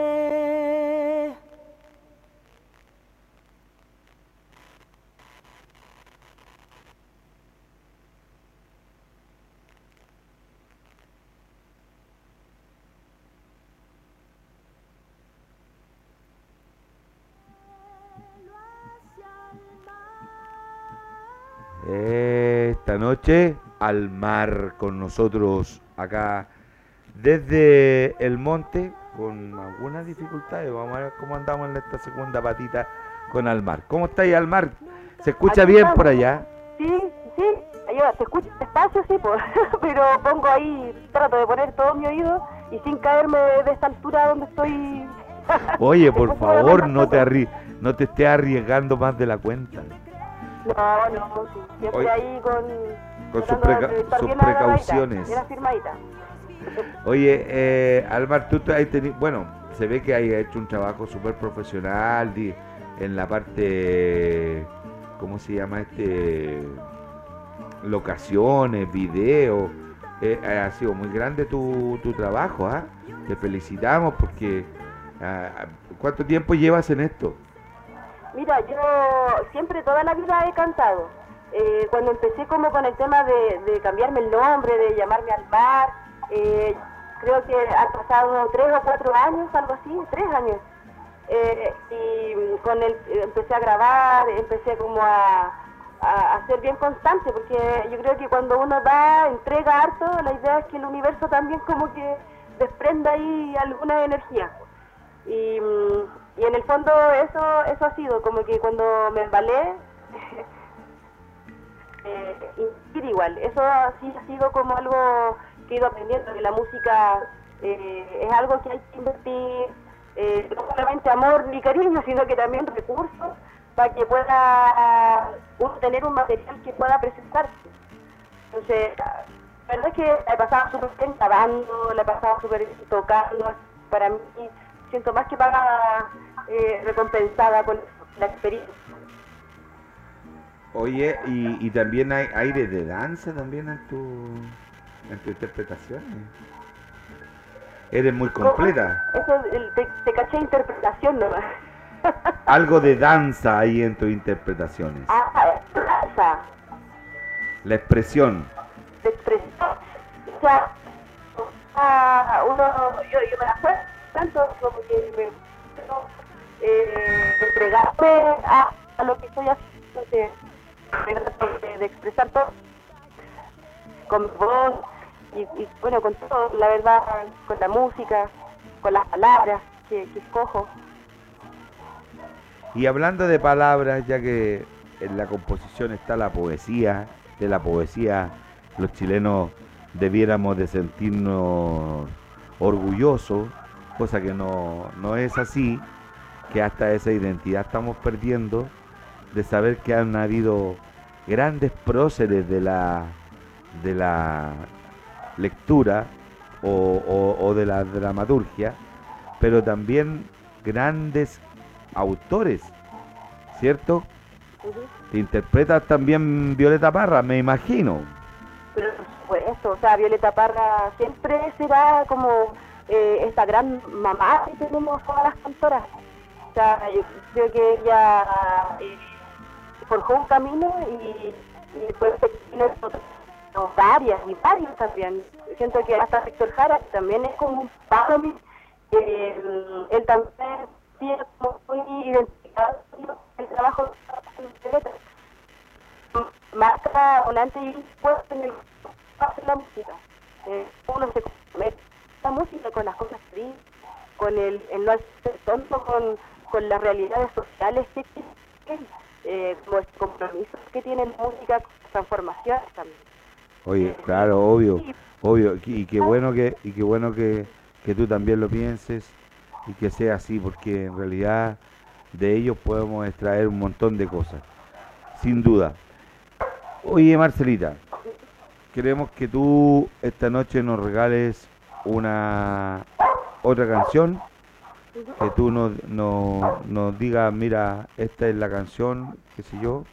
S2: Esta noche al mar con nosotros acá desde el monte con algunas dificultades. Vamos a ver cómo andamos en esta segunda patita con Almar. ¿Cómo estáis, Almar? ¿Se escucha
S7: Aquí
S2: bien
S7: estamos.
S2: por allá?
S7: Sí, sí, ayuda, se escucha despacio, sí, pues, pero pongo ahí, trato de poner todo mi oído y sin caerme de esta altura donde estoy.
S2: Oye, por
S7: Después
S2: favor,
S7: puedo
S2: no te,
S7: hablar
S2: arri no te estés arriesgando más de la cuenta.
S7: No, no, sí, siempre
S2: Oye,
S7: ahí con,
S2: con sus
S7: tratando de
S2: preca-
S7: estar
S2: sus
S7: bien agarradita,
S2: precauciones.
S7: bien afirmadita.
S2: Oye, eh, Almar, tú te- has tenido, bueno, se ve que has hecho un trabajo súper profesional di- en la parte, ¿cómo se llama este? Locaciones, videos. Eh, ha sido muy grande tu, tu trabajo, ¿ah? Te felicitamos porque ah, ¿cuánto tiempo llevas en esto?
S7: Mira, yo siempre toda la vida he cantado. Eh, cuando empecé como con el tema de, de cambiarme el nombre, de llamarme Almar, eh, creo que han pasado tres o cuatro años, algo así, tres años. Eh, y con el empecé a grabar, empecé como a, a, a ser bien constante, porque yo creo que cuando uno da, entrega harto, la idea es que el universo también como que desprenda ahí alguna energía. Y, y en el fondo eso eso ha sido como que cuando me embalé eh, inspira igual, eso sí ha sido como algo que he ido aprendiendo, que la música eh, es algo que hay que invertir, eh, no solamente amor ni cariño, sino que también recursos para que pueda uno tener un material que pueda presentarse. Entonces, la verdad es que la he pasado súper bien grabando, la he pasado súper bien tocando, para mí siento más que pagada, eh, recompensada con la experiencia.
S2: Oye, y, y también hay aire de danza también en tu, en tu interpretación. Eres muy completa.
S7: Eso, el- te, te caché interpretación nomás.
S2: Algo de danza ahí en tus interpretaciones.
S7: Ah, danza,
S2: La expresión.
S7: de expresión. O sea, ah, uno, yo, yo me la juego tanto como que me eh, entregarme a, a lo que estoy haciendo, de, de, de expresar todo con mi voz y, y bueno, con todo, la verdad, con la música, con las palabras que, que escojo.
S2: Y hablando de palabras, ya que en la composición está la poesía, de la poesía los chilenos debiéramos de sentirnos orgullosos, cosa que no, no es así, que hasta esa identidad estamos perdiendo, de saber que han habido grandes próceres de la, de la lectura o, o- o de la dramaturgia, pero también grandes autores, ¿cierto?
S7: Ujú.
S2: Te interpretas también Violeta Parra, me imagino.
S7: Pero por supuesto, o sea, Violeta Parra siempre será como eh, esta gran mamá que tenemos todas las cantoras. O sea, yo creo que ella eh, forjó un camino y, y después tiene varias y varios también. Siento que hasta Víctor Jara también es como un palo, eh, él también tiene como muy identificado el trabajo de Violeta. marca un antes y un después en el hacer la música. Eh, uno se mete la música con las cosas que dice, con el, el no ser tonto con, con las realidades sociales que tiene, eh, como el compromiso que tiene la música con las transformaciones también.
S2: Oye,
S7: Eh,
S2: claro, obvio,
S7: sí,
S2: obvio, y y qué bueno que, y qué bueno que, que tú también lo pienses y que sea así, porque en realidad de ellos podemos extraer un montón de cosas, sin duda. Oye, Marcelita, queremos que tú esta noche nos regales una otra canción, que tú nos, nos, nos digas, mira, esta es la canción, qué sé yo,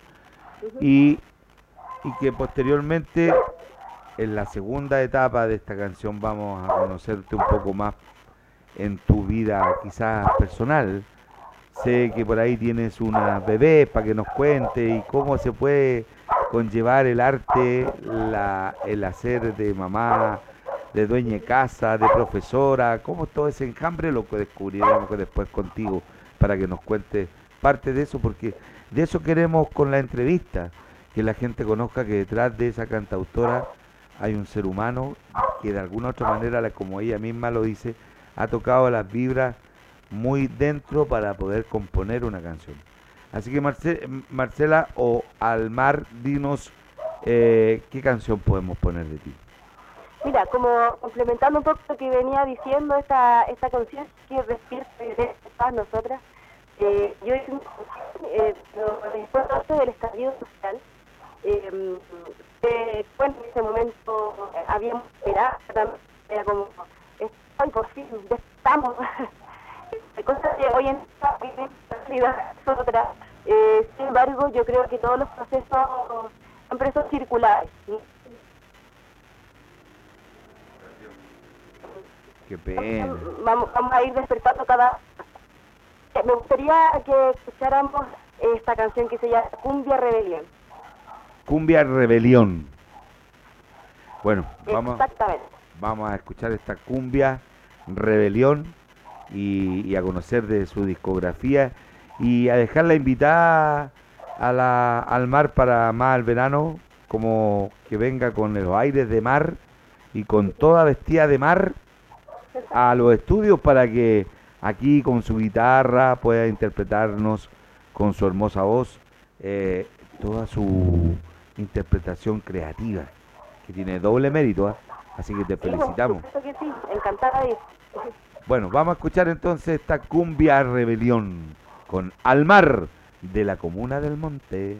S2: y, y que posteriormente, en la segunda etapa de esta canción, vamos a conocerte un poco más en tu vida quizás personal. Sé que por ahí tienes una bebé para que nos cuente y cómo se puede conllevar el arte, la, el hacer de mamá, de dueña de casa, de profesora, cómo todo ese enjambre lo que descubriremos después contigo para que nos cuentes parte de eso, porque de eso queremos con la entrevista, que la gente conozca que detrás de esa cantautora hay un ser humano que de alguna otra manera, la- como ella misma lo dice, ha tocado las vibras muy dentro para poder componer una canción. Así que Marce- Marcela o Almar, dinos eh, qué canción podemos poner de ti.
S7: Mira, como complementando un poco lo que venía diciendo esta, esta conciencia que despierta y de todas nosotras, eh, yo hice un eh, lo- después del estallido social, eh, eh, bueno, en ese momento eh, habíamos esperado, también era como, estoy por fin, ya estamos, cosas que hoy en día en realidad son otras. Eh, sin embargo, yo creo que todos los procesos siempre son circulares, ¿sí?
S2: Qué pena.
S7: Vamos, vamos a ir despertando cada... Eh, Me gustaría que escucháramos esta canción que se llama Cumbia Rebelión.
S2: Cumbia Rebelión. Bueno, vamos,
S7: Exactamente.
S2: vamos a escuchar esta Cumbia Rebelión y, y a conocer de su discografía y a dejarla invitada a la, al mar para más al verano, como que venga con los aires de mar y con toda vestida de mar a los estudios para que aquí con su guitarra pueda interpretarnos con su hermosa voz eh, toda su interpretación creativa, que tiene doble mérito, ¿ah? Así que te
S7: Sí, por
S2: felicitamos.
S7: supuesto que sí, encantada de...
S2: Bueno, vamos a escuchar entonces esta Cumbia Rebelión con Almar de la Comuna del Monte.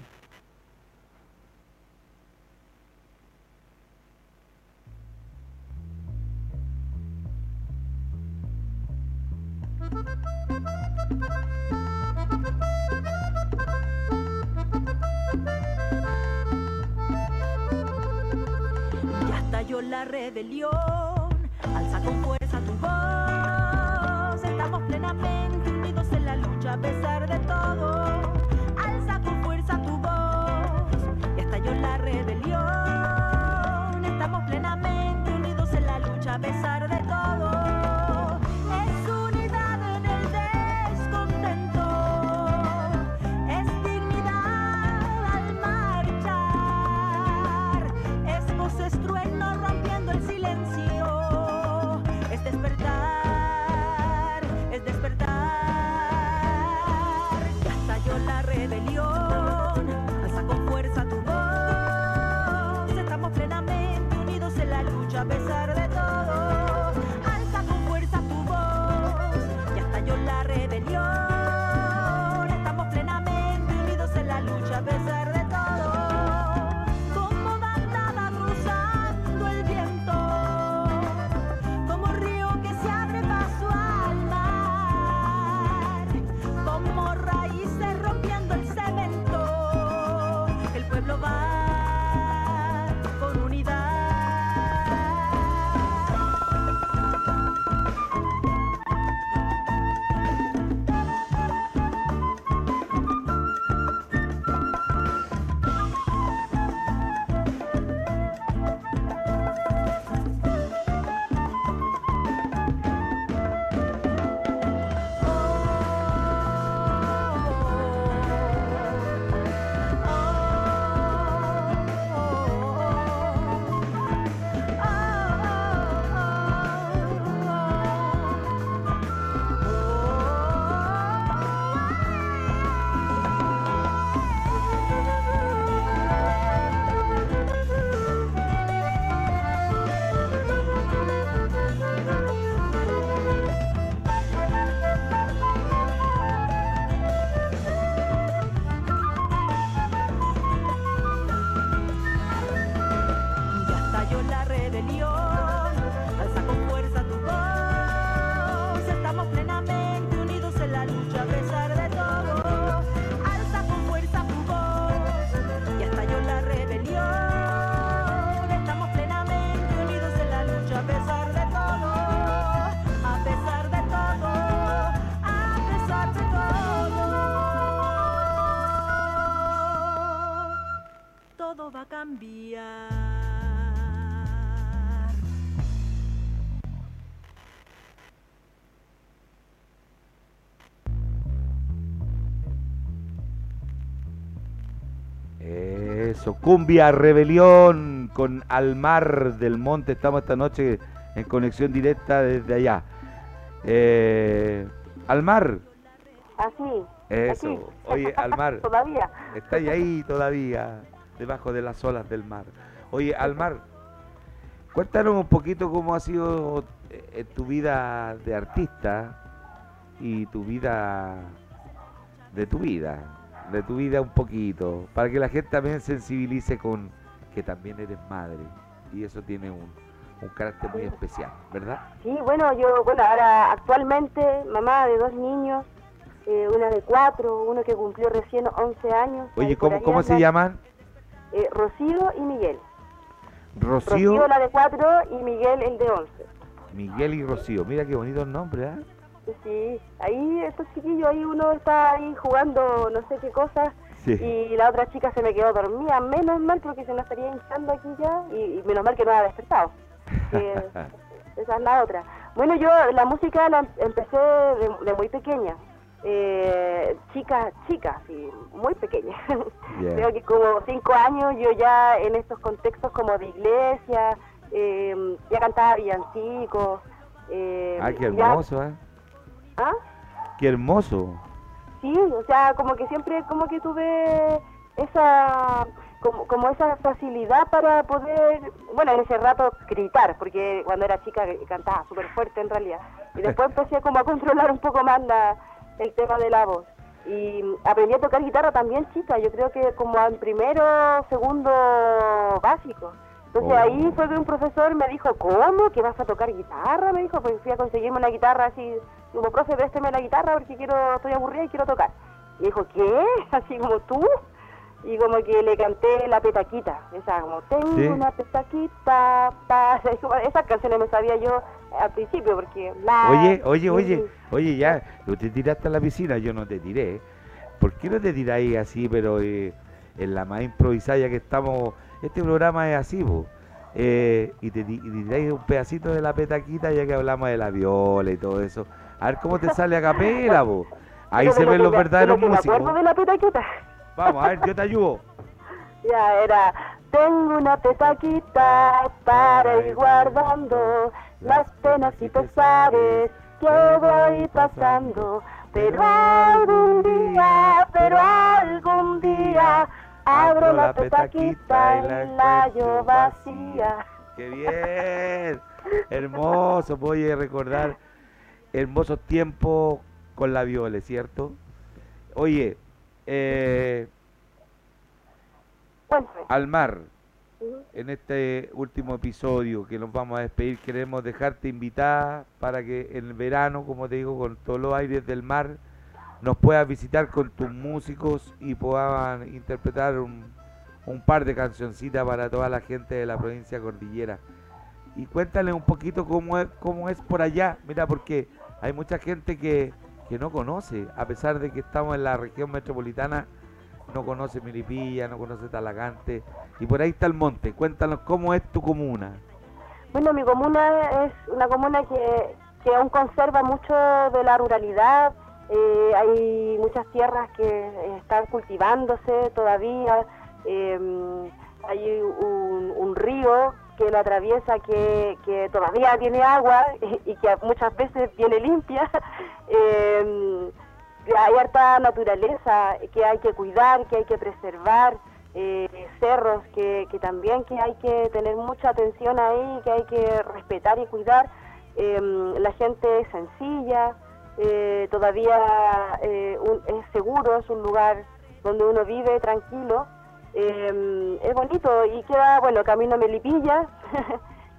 S8: Ya estalló la rebelión, alza con fuerza tu voz. Estamos plenamente unidos en la lucha a pesar de todo. Alza con fuerza tu voz. Ya estalló la rebelión, estamos plenamente unidos en la lucha a pesar de todo. Es unidad en el descontento, es dignidad al marchar, es voz estruendo rompiendo el silencio, es despertar, es despertar. Ya estalló la rebelión, alza con fuerza tu voz. Estamos plenamente unidos en la lucha a pesar de todo. Alza con fuerza tu voz. Ya estalló la rebelión. Estamos plenamente unidos en la lucha a pesar de todo. Como bandada cruzando el viento, como río que se abre paso al mar, como raíces rompiendo el cemento, el pueblo va con unidad. rebelión. Alza con fuerza tu voz, estamos plenamente unidos en la lucha a pesar de todo. Alza con fuerza tu voz, ya estalló la rebelión. Estamos plenamente unidos en la lucha a pesar de todo. A pesar de todo, a pesar de todo, todo va a cambiar.
S2: Eso, cumbia, rebelión con Almar del Monte. Estamos esta noche en conexión directa desde allá. Eh, Almar.
S7: Así.
S2: Eso.
S7: Aquí.
S2: Oye, Almar.
S7: Todavía.
S2: Está ahí todavía, debajo de las olas del mar. Oye, Almar, cuéntanos un poquito cómo ha sido eh, tu vida de artista y tu vida de tu vida. de tu vida un poquito, para que la gente también sensibilice con que también eres madre, y eso tiene un, un carácter muy especial, ¿verdad?
S7: Sí, bueno, yo, bueno, ahora actualmente mamá de dos niños, eh, una de cuatro, uno que cumplió recién once años.
S2: Oye, ¿cómo, ¿cómo se llaman?
S7: Eh, Rocío y Miguel.
S2: Rocío,
S7: Rocío la de cuatro y Miguel el de once.
S2: Miguel y Rocío, mira qué bonitos nombres, ¿eh?
S7: Sí, ahí estos chiquillos, ahí uno está ahí jugando no sé qué cosas,
S2: Sí.
S7: y la otra chica se me quedó dormida, menos mal porque se nos estaría hinchando aquí ya, y, y menos mal que no ha despertado. Eh, esa es la otra. Bueno, yo la música la em- empecé de, de muy pequeña, eh, chica, chica, sí, muy pequeña.
S2: Yeah.
S7: Creo que como cinco años yo ya en estos contextos como de iglesia, eh, ya cantaba villancicos. Eh,
S2: Ah, qué
S7: ya-
S2: hermoso, ¿eh?
S7: ¿Ah?
S2: Qué hermoso.
S7: Sí, o sea, como que siempre como que tuve esa como, como esa facilidad para poder, bueno, en ese rato gritar, porque cuando era chica cantaba súper fuerte en realidad, y después empecé como a controlar un poco más la, el tema de la voz, y aprendí a tocar guitarra también chica, yo creo que como en primero, segundo básico. Entonces
S2: Oh.
S7: ahí fue que un profesor me dijo, ¿cómo? ¿Que vas a tocar guitarra? Me dijo, pues fui a conseguirme una guitarra así, como, profe, présteme la guitarra porque quiero, estoy aburrida y quiero tocar. Y dijo, ¿qué? Así como tú. Y como que le canté la petaquita, esa como, tengo
S2: Sí.
S7: una petaquita, pa... esas canciones me sabía yo al principio porque... La...
S2: Oye, oye,
S7: sí,
S2: oye,
S7: sí.
S2: oye, ya, tú te tiraste a la piscina, yo no te tiré. ¿Por qué no te tiráis así, pero eh, en la más improvisada ya que estamos? Este programa es así, po. Eh, y te, ti- y te tiráis un pedacito de la petaquita ya que hablamos de la viola y todo eso. A ver cómo te sale a capela, po. Ahí
S7: Pero
S2: se
S7: de lo
S2: ven
S7: que
S2: los
S7: me-
S2: verdaderos
S7: de lo que
S2: músicos.
S7: me acuerdo de la petaquita.
S2: Vamos, a ver, yo te ayudo.
S7: Ya era, tengo una petaquita para ir guardando las penas y pesares que voy pasando. Pero algún día, pero algún día, abro la petaquita y la hallo vacía.
S2: ¡Qué bien! Hermoso, voy a recordar hermosos tiempos con la viola, ¿cierto? Oye, eh,
S7: Cuéntame.
S2: Almar,
S7: Ujú.
S2: en este último episodio que nos vamos a despedir, queremos dejarte invitada para que en el verano, como te digo, con todos los aires del mar, nos puedas visitar con tus músicos y puedan interpretar un, un par de cancioncitas para toda la gente de la provincia cordillera. Y cuéntale un poquito cómo es, cómo es por allá, mira, porque hay mucha gente que, que no conoce, a pesar de que estamos en la región metropolitana, no conoce Milipilla, no conoce Talagante, y por ahí está el monte. Cuéntanos cómo es tu comuna.
S7: Bueno, mi comuna es una comuna que, que aún conserva mucho de la ruralidad. Eh, hay muchas tierras que están cultivándose todavía. eh, hay un, un río que lo atraviesa que, que todavía tiene agua y, y que muchas veces viene limpia. eh, hay harta naturaleza que hay que cuidar, que hay que preservar. Eh, cerros que, que también que hay que tener mucha atención ahí, que hay que respetar y cuidar. Eh, la gente es sencilla, eh, todavía eh, un- es seguro, es un lugar donde uno vive tranquilo. Eh, es bonito y queda, bueno, camino a Melipilla,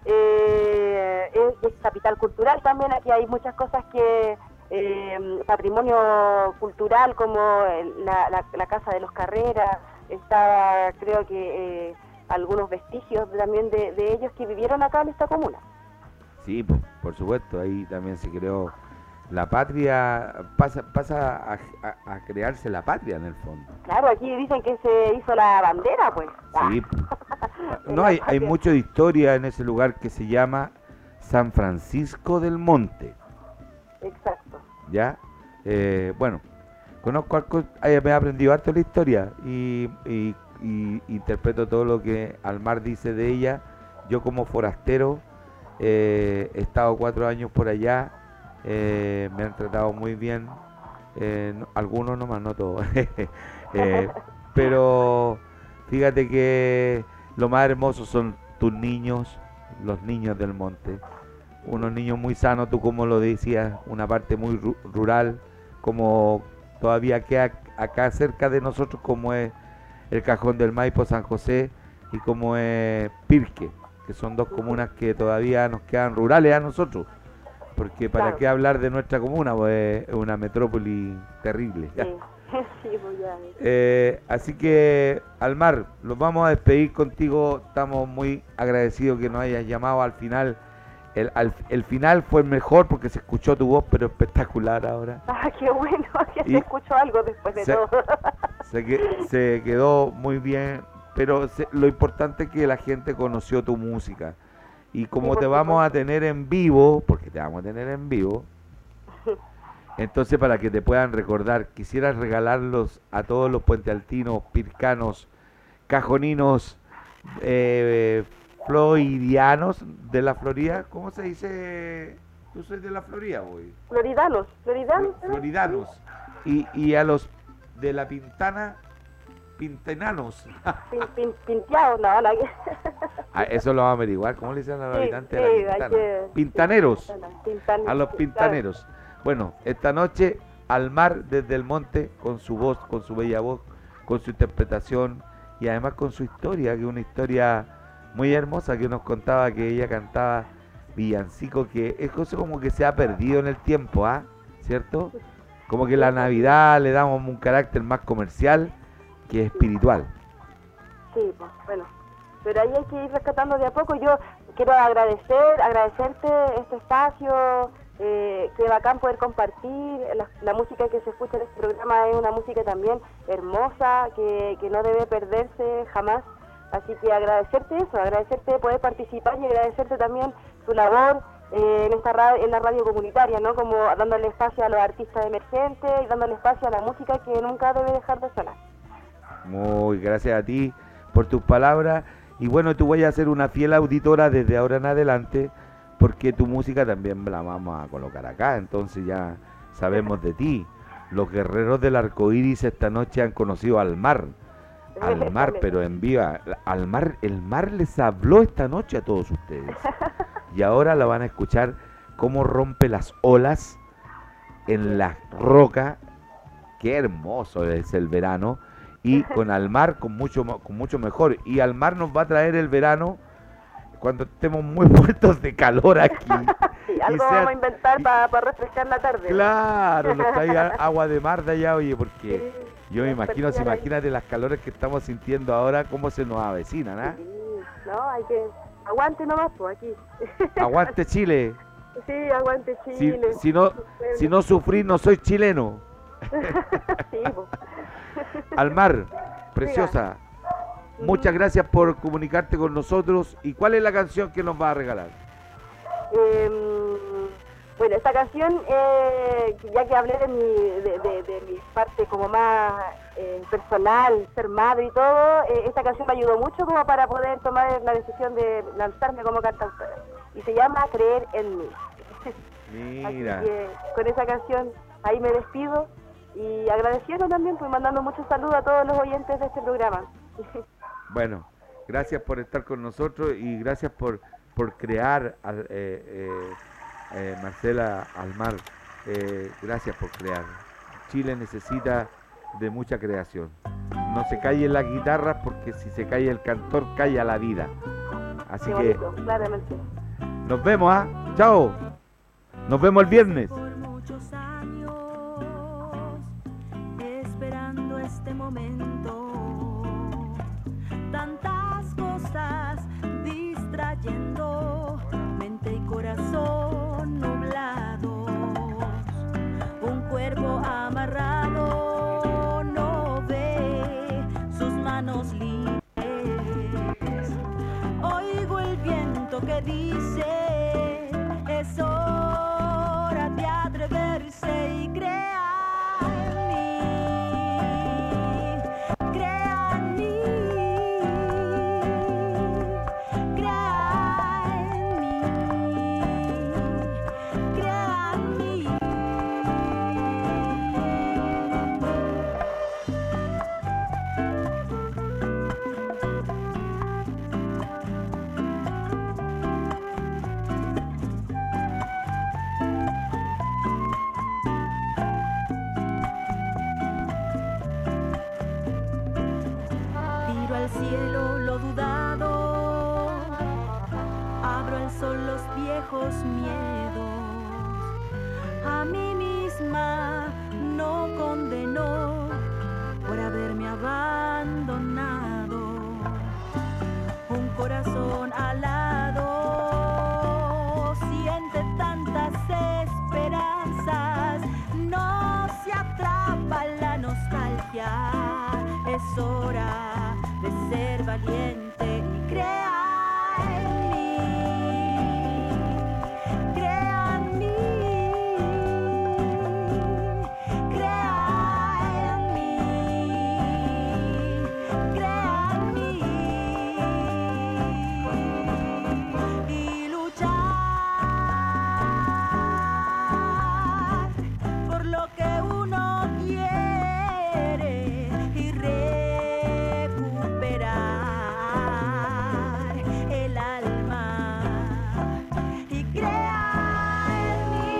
S7: eh, es, es capital cultural también. Aquí hay muchas cosas que, eh, patrimonio cultural como el- la, la, la Casa de los Carreras, está creo que eh, algunos vestigios también de, de ellos que vivieron acá en esta comuna.
S2: Sí, po, por supuesto, ahí también se creó la patria, pasa, pasa a, a- a crearse la patria en el fondo.
S7: Claro, aquí dicen que se hizo la bandera, pues.
S2: Sí, po.
S7: En
S2: No,
S7: la
S2: hay, hay
S7: patria.
S2: mucho de historia en ese lugar que se llama San Francisco del Monte,
S7: Exacto.
S2: ¿ya? Eh, bueno, conozco algo, eh, me he aprendido harto la historia y, y- y interpreto todo lo que Almar dice de ella. Yo como forastero eh, he estado cuatro años por allá, eh, me han tratado muy bien, eh, no- algunos nomás, no todos. Eh, pero fíjate que lo más hermoso son tus niños, los niños del monte. Unos niños muy sanos, tú como lo decías, una parte muy ru- rural, como todavía queda acá cerca de nosotros, como es el Cajón del Maipo, San José, y como es Pirque, que son dos comunas que todavía nos quedan rurales a nosotros, porque para
S7: Claro.
S2: qué hablar de nuestra comuna, pues es una metrópoli terrible.
S7: Sí, sí, pues ya.
S2: Eh, así que, Almar, los vamos a despedir contigo. Estamos muy agradecidos que nos hayas llamado al final. El, al- el final fue el mejor porque se escuchó tu voz, pero espectacular ahora.
S7: Ah, qué bueno, que
S2: Y-
S7: se escuchó algo después de
S2: se-
S7: todo.
S2: Se, que- se quedó muy bien, pero se- lo importante es que la gente conoció tu música. Y como
S7: por
S2: te vamos a
S7: supuesto.
S2: tener en vivo, porque te vamos a tener en vivo, entonces para que te puedan recordar, quisieras regalarlos a todos los puentealtinos, pircanos, cajoninos, eh, floridianos de la Florida. ¿Cómo se dice? Tú soy de la Florida, voy.
S7: Floridanos, floridanos.
S2: Flo- Floridanos. Y, y a los de la Pintana, pintenanos.
S7: Pin, pin, pinteados, no, la que...
S2: Ah, eso lo vamos a averiguar. ¿Cómo le dicen a los
S7: Sí,
S2: habitantes
S7: sí,
S2: de
S7: hay
S2: la Pintana?
S7: que-
S2: Pintaneros.
S7: Pintan-
S2: A los
S7: claro.
S2: pintaneros. Bueno, esta noche al mar desde el monte, con su voz, con su bella voz, con su interpretación y además con su historia, que es una historia muy hermosa que nos contaba que ella cantaba villancico, que es cosa como que se ha perdido en el tiempo, ¿ah? ¿Cierto? Como que la Navidad le damos un carácter más comercial que espiritual.
S7: Sí, pues, bueno. Pero ahí hay que ir rescatando de a poco. Yo quiero agradecer, agradecerte este espacio, eh, qué bacán poder compartir. La, la música que se escucha en este programa es una música también hermosa, que, que no debe perderse jamás. Así que agradecerte eso, agradecerte poder participar y agradecerte también tu labor eh, en esta ra- en la radio comunitaria, ¿no? Como dándole espacio a los artistas emergentes y dándole espacio a la música que nunca debe dejar de sonar.
S2: Muy gracias a ti por tus palabras. Y bueno, tú vayas a ser una fiel auditora desde ahora en adelante, porque tu música también la vamos a colocar acá. Entonces ya sabemos de ti. Los guerreros del arco iris esta noche han conocido al mar. Al mar, pero en viva. Al mar, el mar les habló esta noche a todos ustedes. Y ahora la van a escuchar cómo rompe las olas en la roca. Qué hermoso es el verano. Y con Almar con mucho mo- con mucho mejor. Y Almar nos va a traer el verano cuando estemos muy muertos de calor aquí.
S7: Sí,
S2: Y
S7: algo
S2: sea-
S7: vamos a inventar
S2: y-
S7: para refrescar la tarde.
S2: Claro, nos traiga agua de mar de allá, oye, porque
S7: Sí,
S2: yo me
S7: para
S2: imagino, si
S7: refrescar ahí.
S2: imagínate las calores que estamos sintiendo ahora, cómo se nos avecinan, ¿ah?
S7: Sí, no, hay que... Aguante nomás, pues, aquí.
S2: Aguante Chile.
S7: Sí, aguante
S2: Si,
S7: Chile.
S2: si no, si no sufrí, no soy chileno.
S7: Sí, pues.
S2: Almar, preciosa, muchas gracias por comunicarte con nosotros. ¿Y cuál es la canción que nos va a regalar?
S7: Eh, bueno, esta canción, eh, ya que hablé de mi, de, de- de mi parte como más eh, personal, ser madre y todo, eh, esta canción me ayudó mucho como para poder tomar la decisión de lanzarme como cantautora. Y se llama Creer en mí.
S2: Mira,
S7: Así que con esa canción ahí me despido y agradeciendo también, pues mandando muchos saludos a todos los oyentes de este programa.
S2: bueno, gracias por estar con nosotros y gracias por, por crear, al- eh, eh, eh, Marcela Almar, eh, gracias por crear. Chile necesita de mucha creación. No se callen las guitarras porque si se cae el cantor, calla la vida. Así
S7: Qué
S2: que
S7: bonito, claramente.
S2: nos vemos, ¿ah? Chao. Nos vemos el viernes.
S8: Por muchos años esperando este momento, tantas cosas distrayendo mente y corazón nublados, un cuerpo amarrado no ve sus manos libres. Oigo el viento que dice es hora de atreverse y crea en mí, crea en mí, crea en mí, crea en mí. Tiro al cielo lo dudado, abro al sol los viejos miedos, a mí misma no condenó por haberme abandonado, un corazón alado siente tantas esperanzas, no se atrapa la nostalgia, es hora de ser valiente y crea en mí, crea en mí, crea en mí, crea en mí y luchar por lo que uno quiere y recuperar el alma y crea en mí.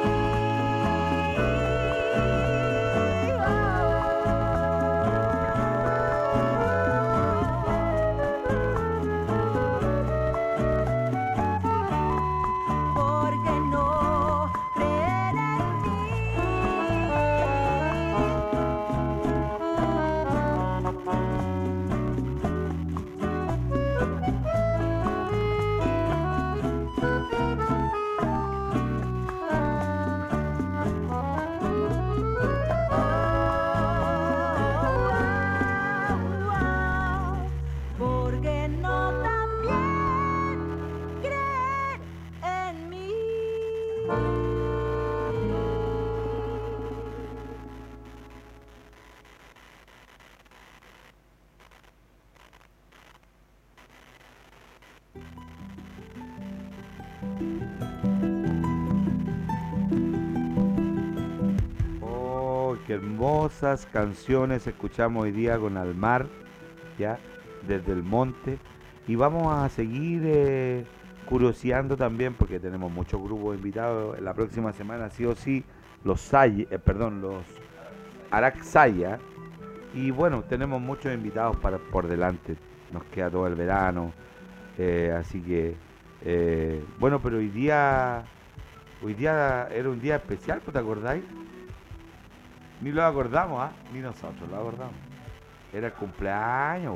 S8: ¿Por qué no creer en ¿por qué no también creer en mí?
S2: Oh, qué hermosas canciones escuchamos hoy día con Almar, ya, desde el monte. Y vamos a seguir eh, curioseando también, porque tenemos muchos grupos invitados. La próxima semana, sí o sí, los Say, eh, perdón, los Araxaya. Y bueno, tenemos muchos invitados para por delante. Nos queda todo el verano. eh, así que, eh, bueno, pero hoy día, hoy día era un día especial, ¿te acordáis? Ni lo acordamos, ¿ah? Ni nosotros lo acordamos. Era el cumpleaños.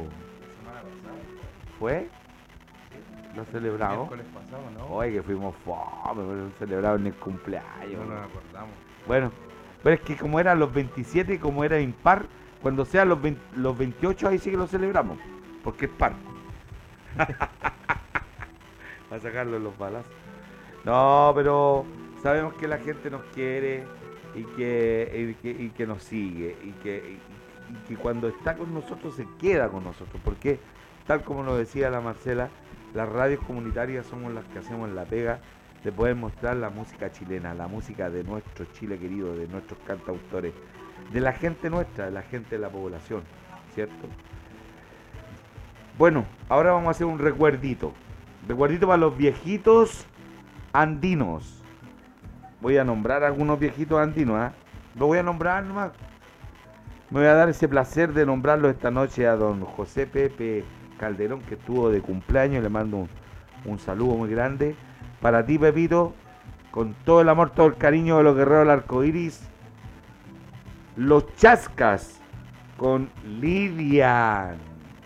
S2: ¿Fue? ¿Lo celebramos?
S5: Miércoles pasado, ¿no?
S2: Oye, que fuimos fome, pero celebramos en el cumpleaños.
S5: No nos acordamos.
S2: Bueno, pero es que como eran los veintisiete, como era impar, cuando sean los, veinte los veintiocho, ahí sí que lo celebramos, porque es par. Va a sacarlo en los balazos. No, pero sabemos que la gente nos quiere y que, y que, y que nos sigue y que, y, y que cuando está con nosotros se queda con nosotros, porque tal como lo decía la Marcela, las radios comunitarias somos las que hacemos la pega de poder mostrar la música chilena, la música de nuestro Chile querido, de nuestros cantautores, de la gente nuestra, de la gente de la población, ¿cierto? Bueno, ahora vamos a hacer un recuerdito. Recuerdito para los viejitos andinos. Voy a nombrar a algunos viejitos andinos, ¿ah? ¿eh? Lo voy a nombrar nomás. Me voy a dar ese placer de nombrarlo esta noche a don José Pepe Calderón, que estuvo de cumpleaños. Le mando un, Un saludo muy grande para ti, Pepito, con todo el amor, todo el cariño de los guerreros del arco iris. Los Chascas con Lilian.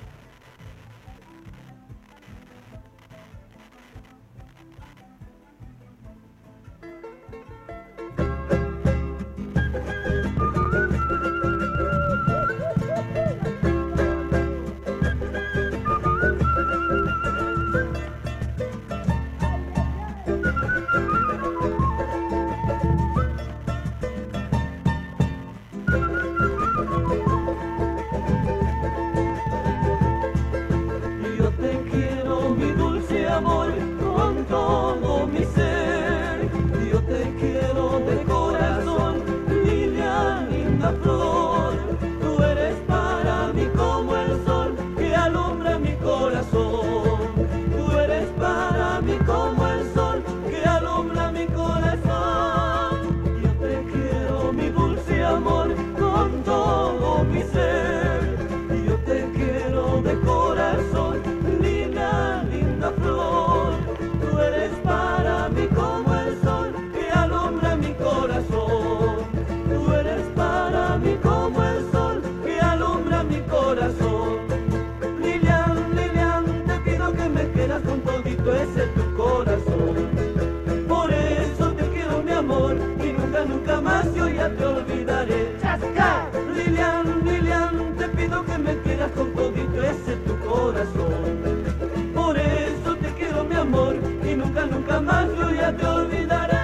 S4: Yo te quiero, mi dulce amor, con todo mi ser. Yo te quiero de corazón, Lilian, linda flor. Tú eres para mí como el sol que alumbra mi corazón. Tú eres para mí como el sol que alumbra mi corazón. Yo te quiero, mi dulce amor, con todo mi ser. Yo te quiero de corazón, linda, linda flor. Tú eres para mí como el sol que alumbra mi corazón. Tú eres para mí como el sol que alumbra mi corazón. Lilian, Lilian, te pido que me quieras con todito ese tu corazón. Por eso te quiero, mi amor, y nunca, nunca más yo ya te olvidaré. ¡Chasca! Lilian, Lilian, te pido que me quieras con todito ese tu corazón. Por eso te quiero, mi amor, y nunca, nunca más yo ya te olvidaré.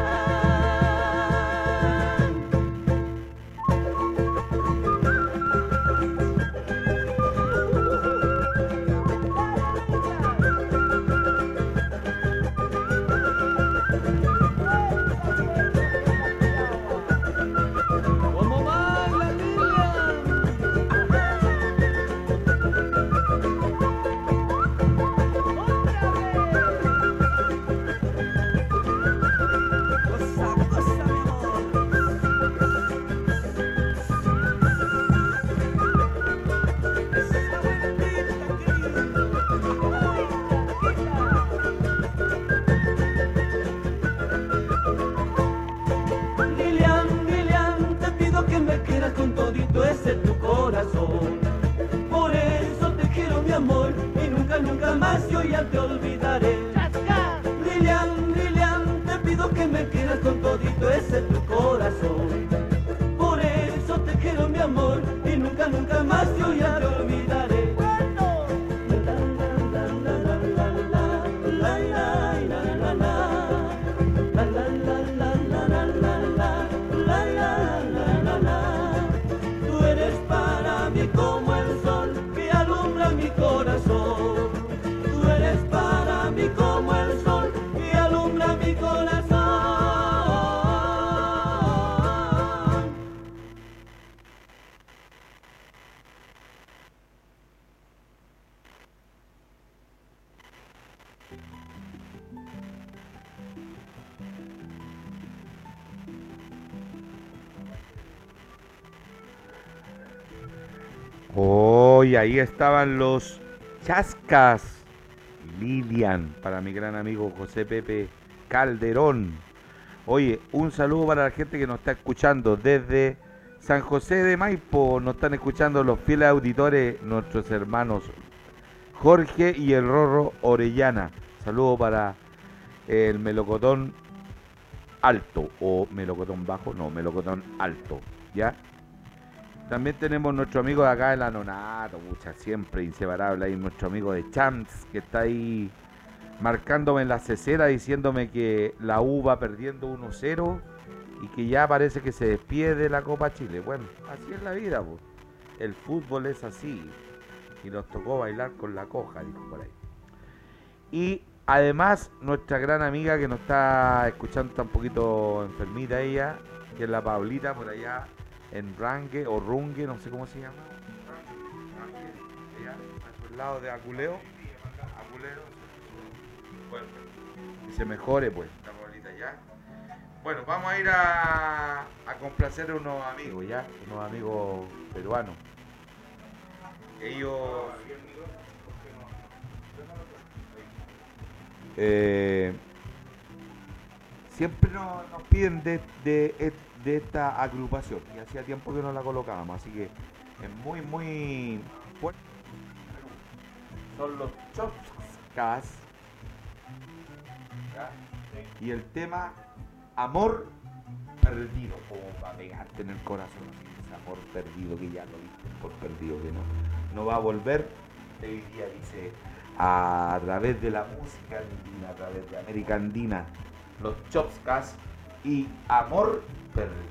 S4: ¿Cómo baila Lilian? Cosa, cosa, mi amor. Esa buenita, Lilian, Lilian, te pido que me quieras con todito ese tu corazón. Por eso te quiero, mi amor, y nunca, nunca más yo ya te olvidaré. Lilian, Lilian, te pido que me quieras con todito ese tu corazón. Por eso te quiero, mi amor, y nunca, nunca más yo ya te olvidaré. Tú eres para mí como el sol que alumbra mi corazón. Tú eres para mí como el sol que alumbra mi corazón.
S2: Oh, y ahí estaban los Chascas. Lilian, para mi gran amigo José Pepe Calderón. Oye, un saludo para la gente que nos está escuchando desde San José de Maipo. Nos están escuchando los fieles auditores, nuestros hermanos Jorge y el Rorro Orellana. Saludo para el melocotón alto o melocotón bajo, no, melocotón alto, ¿ya? También tenemos nuestro amigo de acá, el Anonato, pucha, siempre inseparable ahí, nuestro amigo de Champs, que está ahí marcándome en la cesera, diciéndome que la U va perdiendo uno cero y que ya parece que se despide de la Copa Chile. Bueno, así es la vida, pues. El fútbol es así. Y nos tocó bailar con la coja, dijo por ahí. Y además, nuestra gran amiga que nos está escuchando, está un poquito enfermita ella, que es la Pablita, por allá en Rangue o Rungue, no sé cómo se llama. Rangue, allá, al lado de Aculeo. Aculeo. Bueno, que se mejore, pues, la Pablita ya. Bueno, vamos a ir a, a complacer a unos amigos, ya, unos amigos peruanos. Ellos... Eh, siempre nos, nos piden de, de, de esta agrupación y hacía tiempo que no la colocábamos, así que es muy muy fuerte. Son los Chopskas y el tema Amor Perdido, como para pegarte en el corazón, así, ese amor perdido que ya lo viste por perdido, que no, no va a volver. Hoy día dice a través de la música andina, a través de América Andina, los Chopskas y Amor Perdido.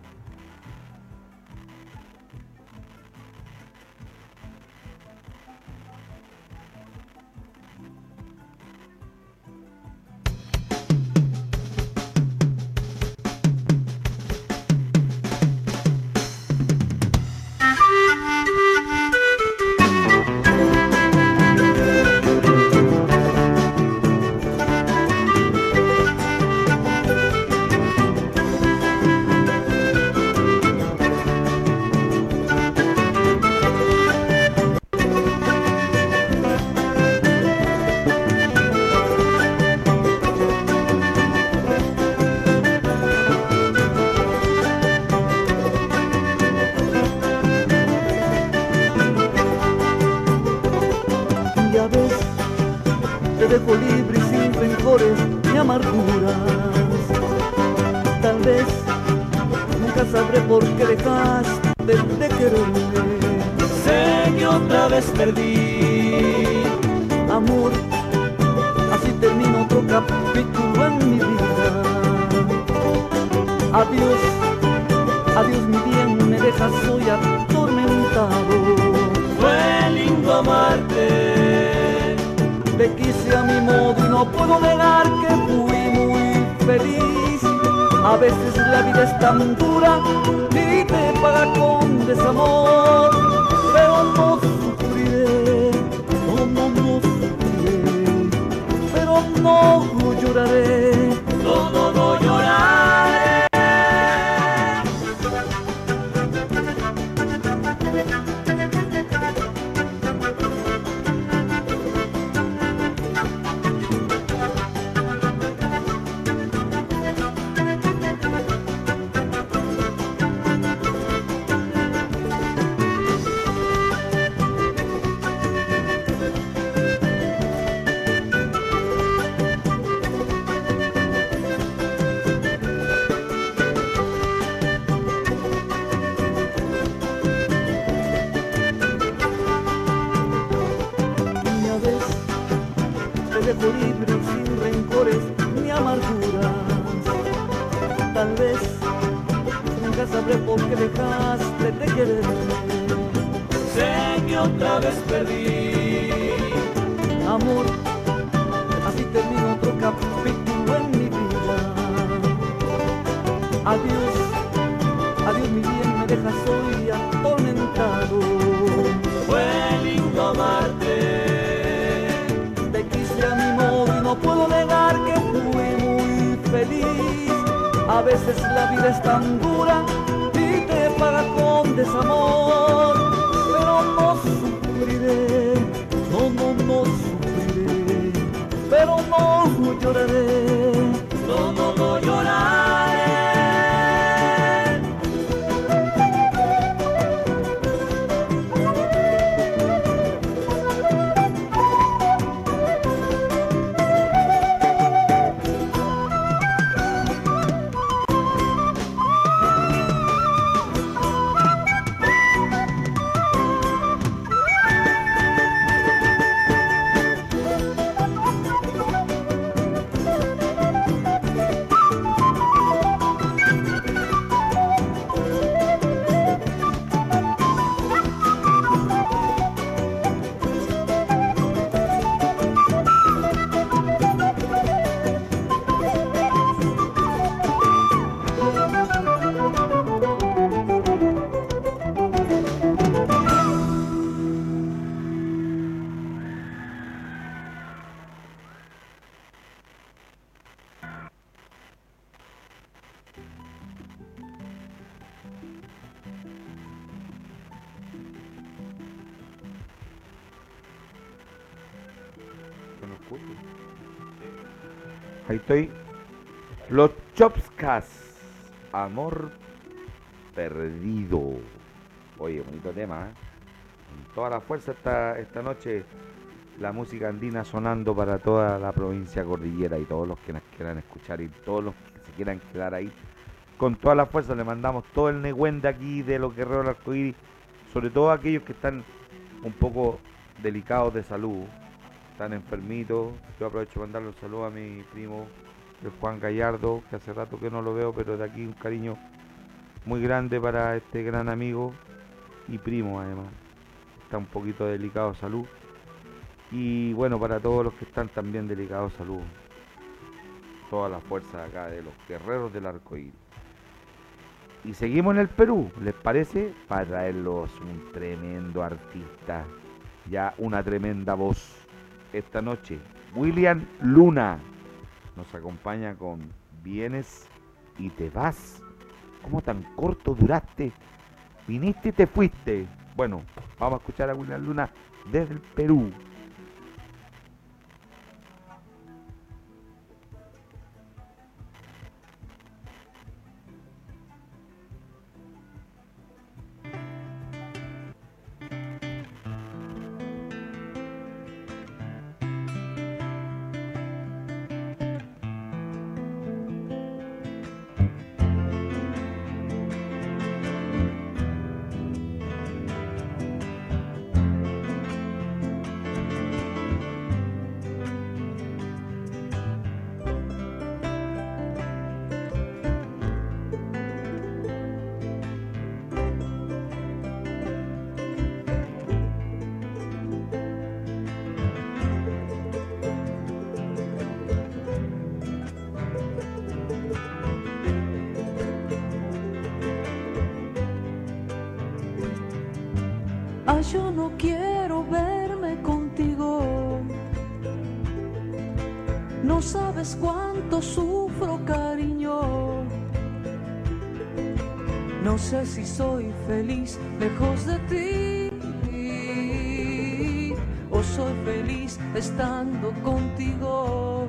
S9: dejo libre y sin rencores ni amarguras. Tal vez nunca sabré por qué dejaste de quererme.
S4: Sé que otra vez perdí,
S9: amor, así termina otro capítulo en mi vida. Adiós, adiós mi bien, me dejas hoy atormentado.
S4: Fue lindo amarte,
S9: te quise a mi modo y no puedo negar que fui muy feliz. A veces la vida es tan dura y te paga con desamor, pero no sufriré, no, no, no sufriré, pero no lloraré,
S4: no, no, no lloraré.
S9: Libre y sin rencores ni amarguras. Tal vez nunca sabré por qué dejaste de quererme.
S4: Sé que otra vez perdí,
S9: amor, así termina otro capítulo en mi vida. Adiós, adiós mi bien, me dejas hoy atormentado.
S4: Fue lindo amarte,
S9: a mi modo y no puedo negar que fui muy feliz. A veces la vida es tan dura y te paga con desamor, pero no sufriré, no, no, no sufriré, pero no lloraré,
S4: no, no, no lloraré.
S2: Ahí estoy. Los Chopscas. Amor perdido. Oye, bonito tema, ¿eh? Con toda la fuerza esta, esta noche. La música andina sonando para toda la provincia cordillera y todos los que nos quieran escuchar y todos los que se quieran quedar ahí. Con toda la fuerza le mandamos todo el negüen de aquí de los Guerreros del Arcoíris, sobre todo aquellos que están un poco delicados de salud, están enfermitos. Yo aprovecho para mandarle un saludo a mi primo, el Juan Gallardo, que hace rato que no lo veo, pero de aquí un cariño muy grande para este gran amigo y primo además. Está un poquito delicado de salud. Y bueno, para todos los que están también delicados de salud, toda la fuerza acá de los Guerreros del Arcoíris. Y seguimos en el Perú, ¿les parece? Para traerlos un tremendo artista, ya una tremenda voz. Esta noche, William Luna nos acompaña con Vienes y te vas. ¿Cómo tan corto duraste? Viniste y te fuiste. Bueno, vamos a escuchar a William Luna desde el Perú.
S4: Yo no quiero verme contigo, no sabes cuánto sufro, cariño. No sé si soy feliz lejos de ti o soy feliz estando contigo.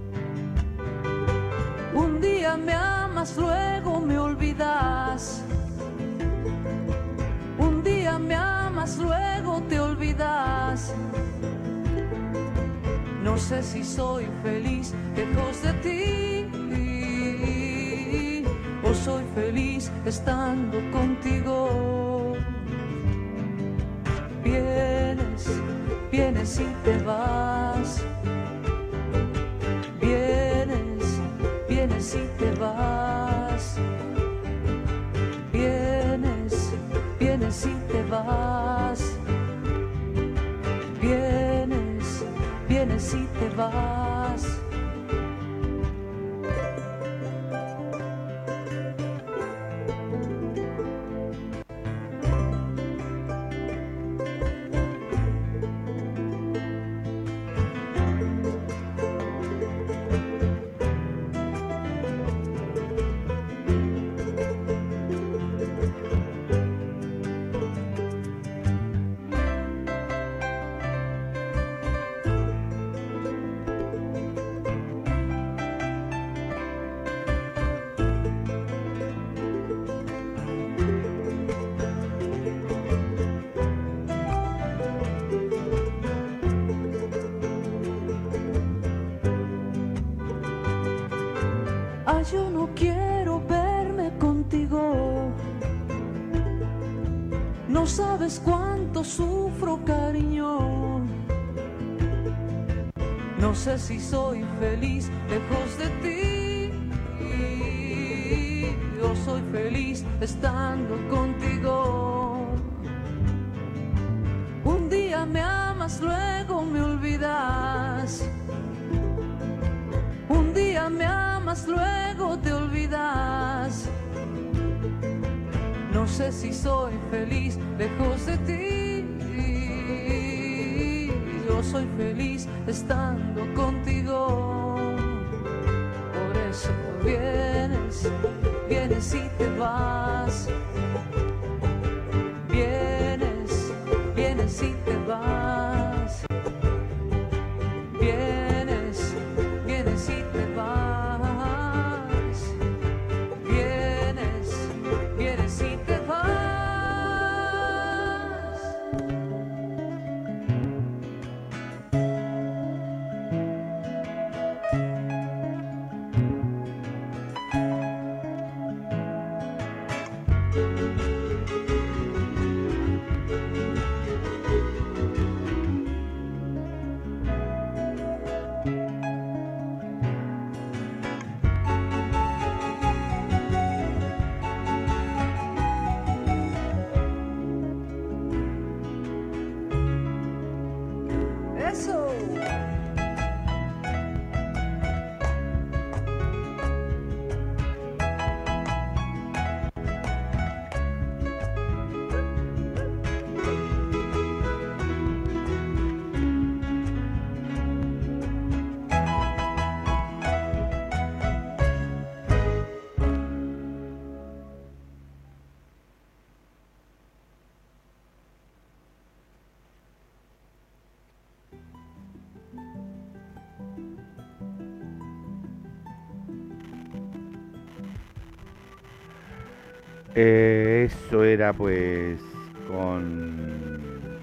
S4: Un día me amas, luego me olvidas. Un día me amas, luego te olvidas. No sé si soy feliz lejos de ti o soy feliz estando contigo. Vienes, vienes y te vas. Vienes, vienes y te vas. Vienes, vienes y te vas. Vienes, vienes y te vas. Yo no quiero verme contigo. No sabes cuánto sufro, cariño. No sé si soy feliz lejos de ti o soy feliz estando contigo. Un día me amas, luego me olvidas. Un día me amas, luego te olvidas. No sé si soy feliz lejos de ti o soy feliz estando contigo. Por eso vienes, vienes y te vas. Vienes, vienes y te vas. Vienes, vienes y te vas.
S2: Eh, eso era pues con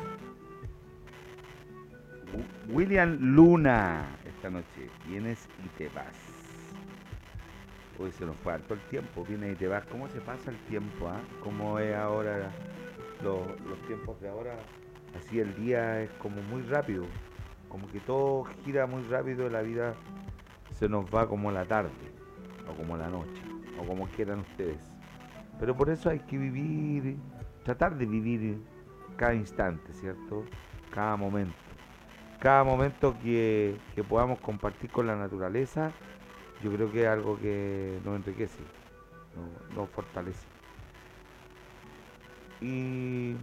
S2: William Luna esta noche. Vienes y te vas. Hoy se nos fue harto el tiempo. Vienes y te vas. ¿Cómo se pasa el tiempo? ¿Ah? ¿Cómo es ahora los, los tiempos de ahora? Así el día es como muy rápido. Como que todo gira muy rápido. La vida se nos va como la tarde. O como la noche. O como quieran ustedes. Pero por eso hay que vivir. Tratar de vivir cada instante, ¿cierto? Cada momento. Cada momento que, que podamos compartir con la naturaleza, yo creo que es algo que nos enriquece, nos, nos fortalece. Y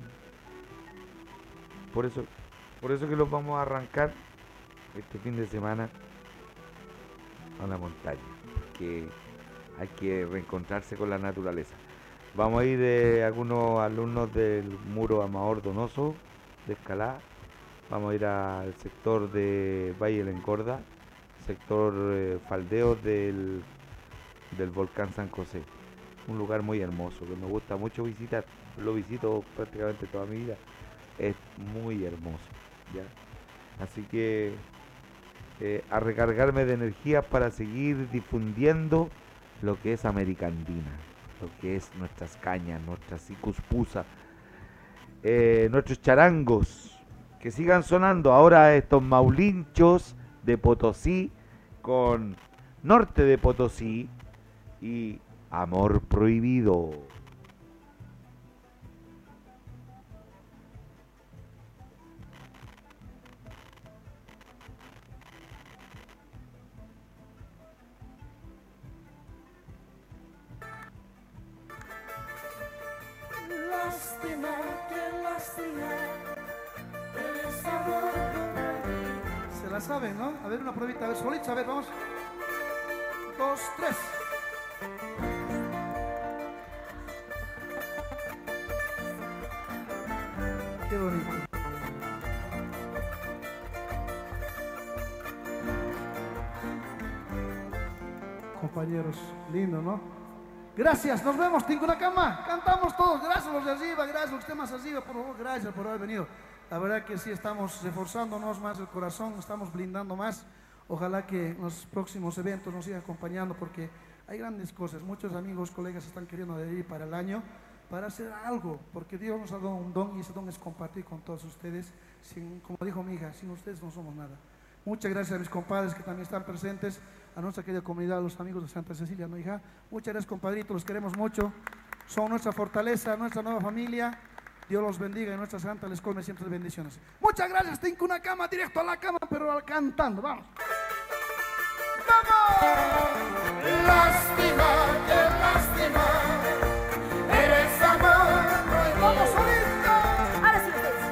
S2: por eso, por eso que los vamos a arrancar este fin de semana a la montaña, porque hay que reencontrarse con la naturaleza. Vamos a ir eh, algunos alumnos del Muro Amador Donoso de escalada. Vamos a ir al sector de Valle del Encorda, sector eh, Faldeos del, del volcán San José. Un lugar muy hermoso que me gusta mucho visitar. Lo visito prácticamente toda mi vida. Es muy hermoso, ¿ya? Así que eh, a recargarme de energías para seguir difundiendo lo que es América Andina, lo que es nuestras cañas, nuestras icuspusa, eh, nuestros charangos. Que sigan sonando ahora estos maulinchos de Potosí con Norte de Potosí y Amor Prohibido.
S8: Lástima, qué lástima.
S10: Se la saben, ¿no? A ver, una pruebita, a ver, solitos, a ver, vamos. Dos, tres. Qué bonito. Compañeros, lindo, ¿no? Gracias, nos vemos, Tinco una cama. Cantamos todos, gracias los de arriba, gracias los temas arriba, por favor, gracias por haber venido. La verdad que sí, estamos reforzándonos más el corazón, estamos blindando más. Ojalá que en los próximos eventos nos sigan acompañando porque hay grandes cosas. Muchos amigos, colegas están queriendo adherir para el año, para hacer algo, porque Dios nos ha dado un don y ese don es compartir con todos ustedes. Sin, como dijo mi hija, sin ustedes no somos nada. Muchas gracias a mis compadres que también están presentes, a nuestra querida comunidad, a los amigos de Santa Cecilia, ¿no, hija? Muchas gracias, compadritos, los queremos mucho. Son nuestra fortaleza, nuestra nueva familia. Dios los bendiga y nuestra santa les colme siempre de bendiciones. Muchas gracias, Tinco una cama, directo a la cama, pero cantando, vamos. ¡Vamos!
S8: Lástima, qué lástima. Eres amor prohibido.
S10: ¡Vamos, solito!
S8: Ahora sí ustedes.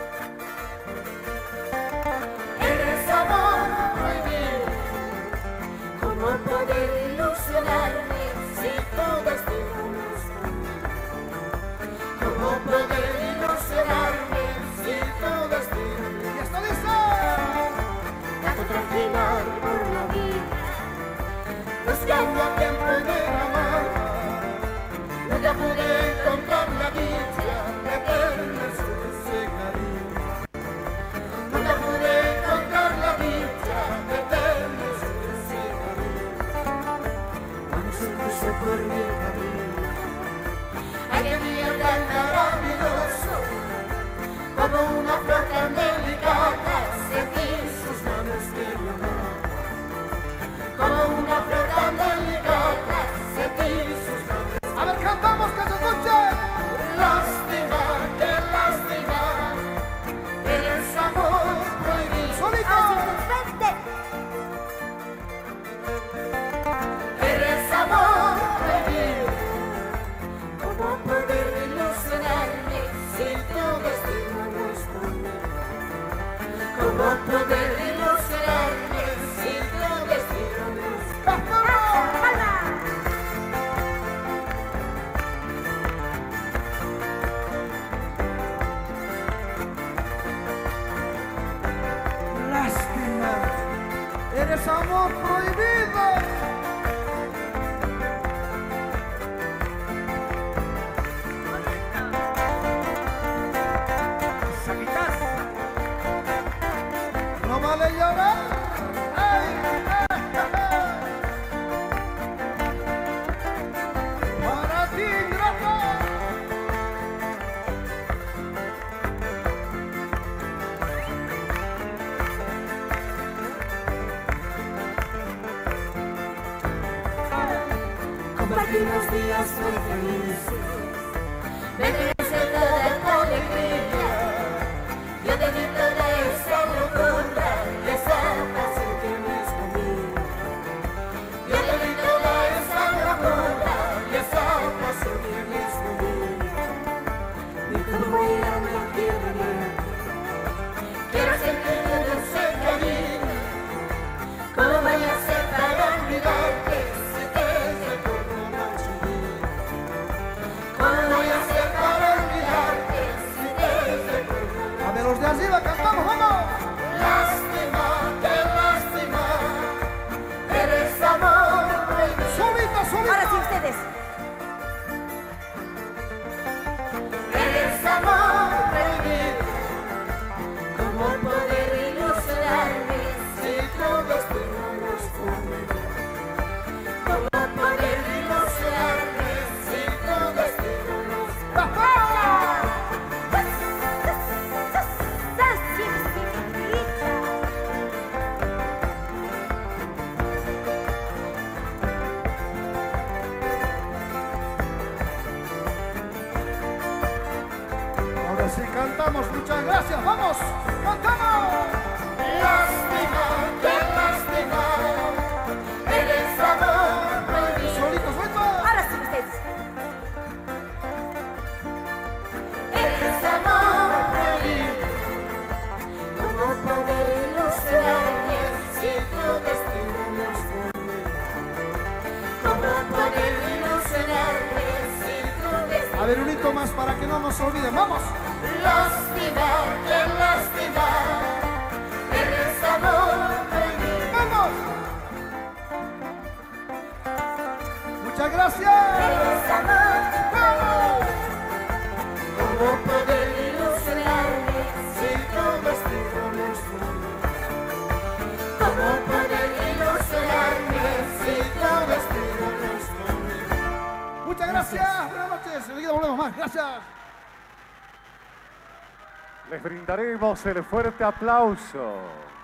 S8: Eres amor prohibido. ¿Cómo poder ilusionarme si tu destino no es conmigo? ¿Cómo poder ilusionarme si tu destino no es conmigo?
S10: ¡Ya está listo!
S8: Trato tranquilar por la vida, buscando a quien poder amar. Nunca pude encontrar la dicha de tener su cariño. Nunca pude encontrar la dicha de tener su cariño. Cuando se cruzó por mi camino aquel día tan maravilloso, como una flor tan delicada, sentí sus manos que me amaban. Como una flor tan delicada, sentí sus manos.
S10: A ver, cantamos, que se escuche.
S8: Lástima, qué lástima, eres amor prohibido.
S10: ¡Solito!
S8: Eres amor prohibido. ¿Cómo poder ilusionarme si tu destino no es conmigo? ¿Cómo poder ilusionarme si tu destino no es conmigo?
S10: Lástima, eres amor prohibido.
S11: compartimos días muy felices. Merece toda tu alegría. Yo te di toda esa locura y esa pasión que me escondí. Yo te di toda esa locura y esa pasión que me escondí. Y como ya no quiero ver, quiero sentir tu dulce cariño. ¿Cómo voy a hacer para olvidarte si te recuerdo noche y día? ¿Cómo voy a hacer para olvidarte si te recuerdo?
S10: A ver, los de arriba cantamos, vamos.
S11: Lástima, qué lástima, eres amor prohibido.
S10: Subita, subita.
S11: Ahora sí ustedes. Eres amor prohibido. ¿Cómo poder ilusionarme si tu destino no es conmigo? ¿Cómo poder ilusionarme si tu destino no es conmigo?
S10: Ahora sí cantamos, muchas gracias, vamos, cantamos.
S11: Lástima, qué lástima, eres amor prohibido.
S10: Solito, solito.
S11: Ahora sí ustedes. Eres amor prohibido. ¿Cómo poder ilusionarme si tu destino no es conmigo? ¿Cómo poder ilusionarme si tu destino?
S10: A ver, un hito más para que no nos olviden, vamos.
S11: Lástima, qué lástima, eres amor prohibido.
S10: ¡Vamos! Muchas gracias.
S11: Eres amor prohibido. ¿Cómo poder ilusionarme si tu destino no es conmigo? ¿Cómo poder ilusionarme si tu destino no es conmigo?
S10: Muchas gracias. Buenas noches. Enseguida volvemos más. Gracias.
S12: Les brindaremos el fuerte aplauso.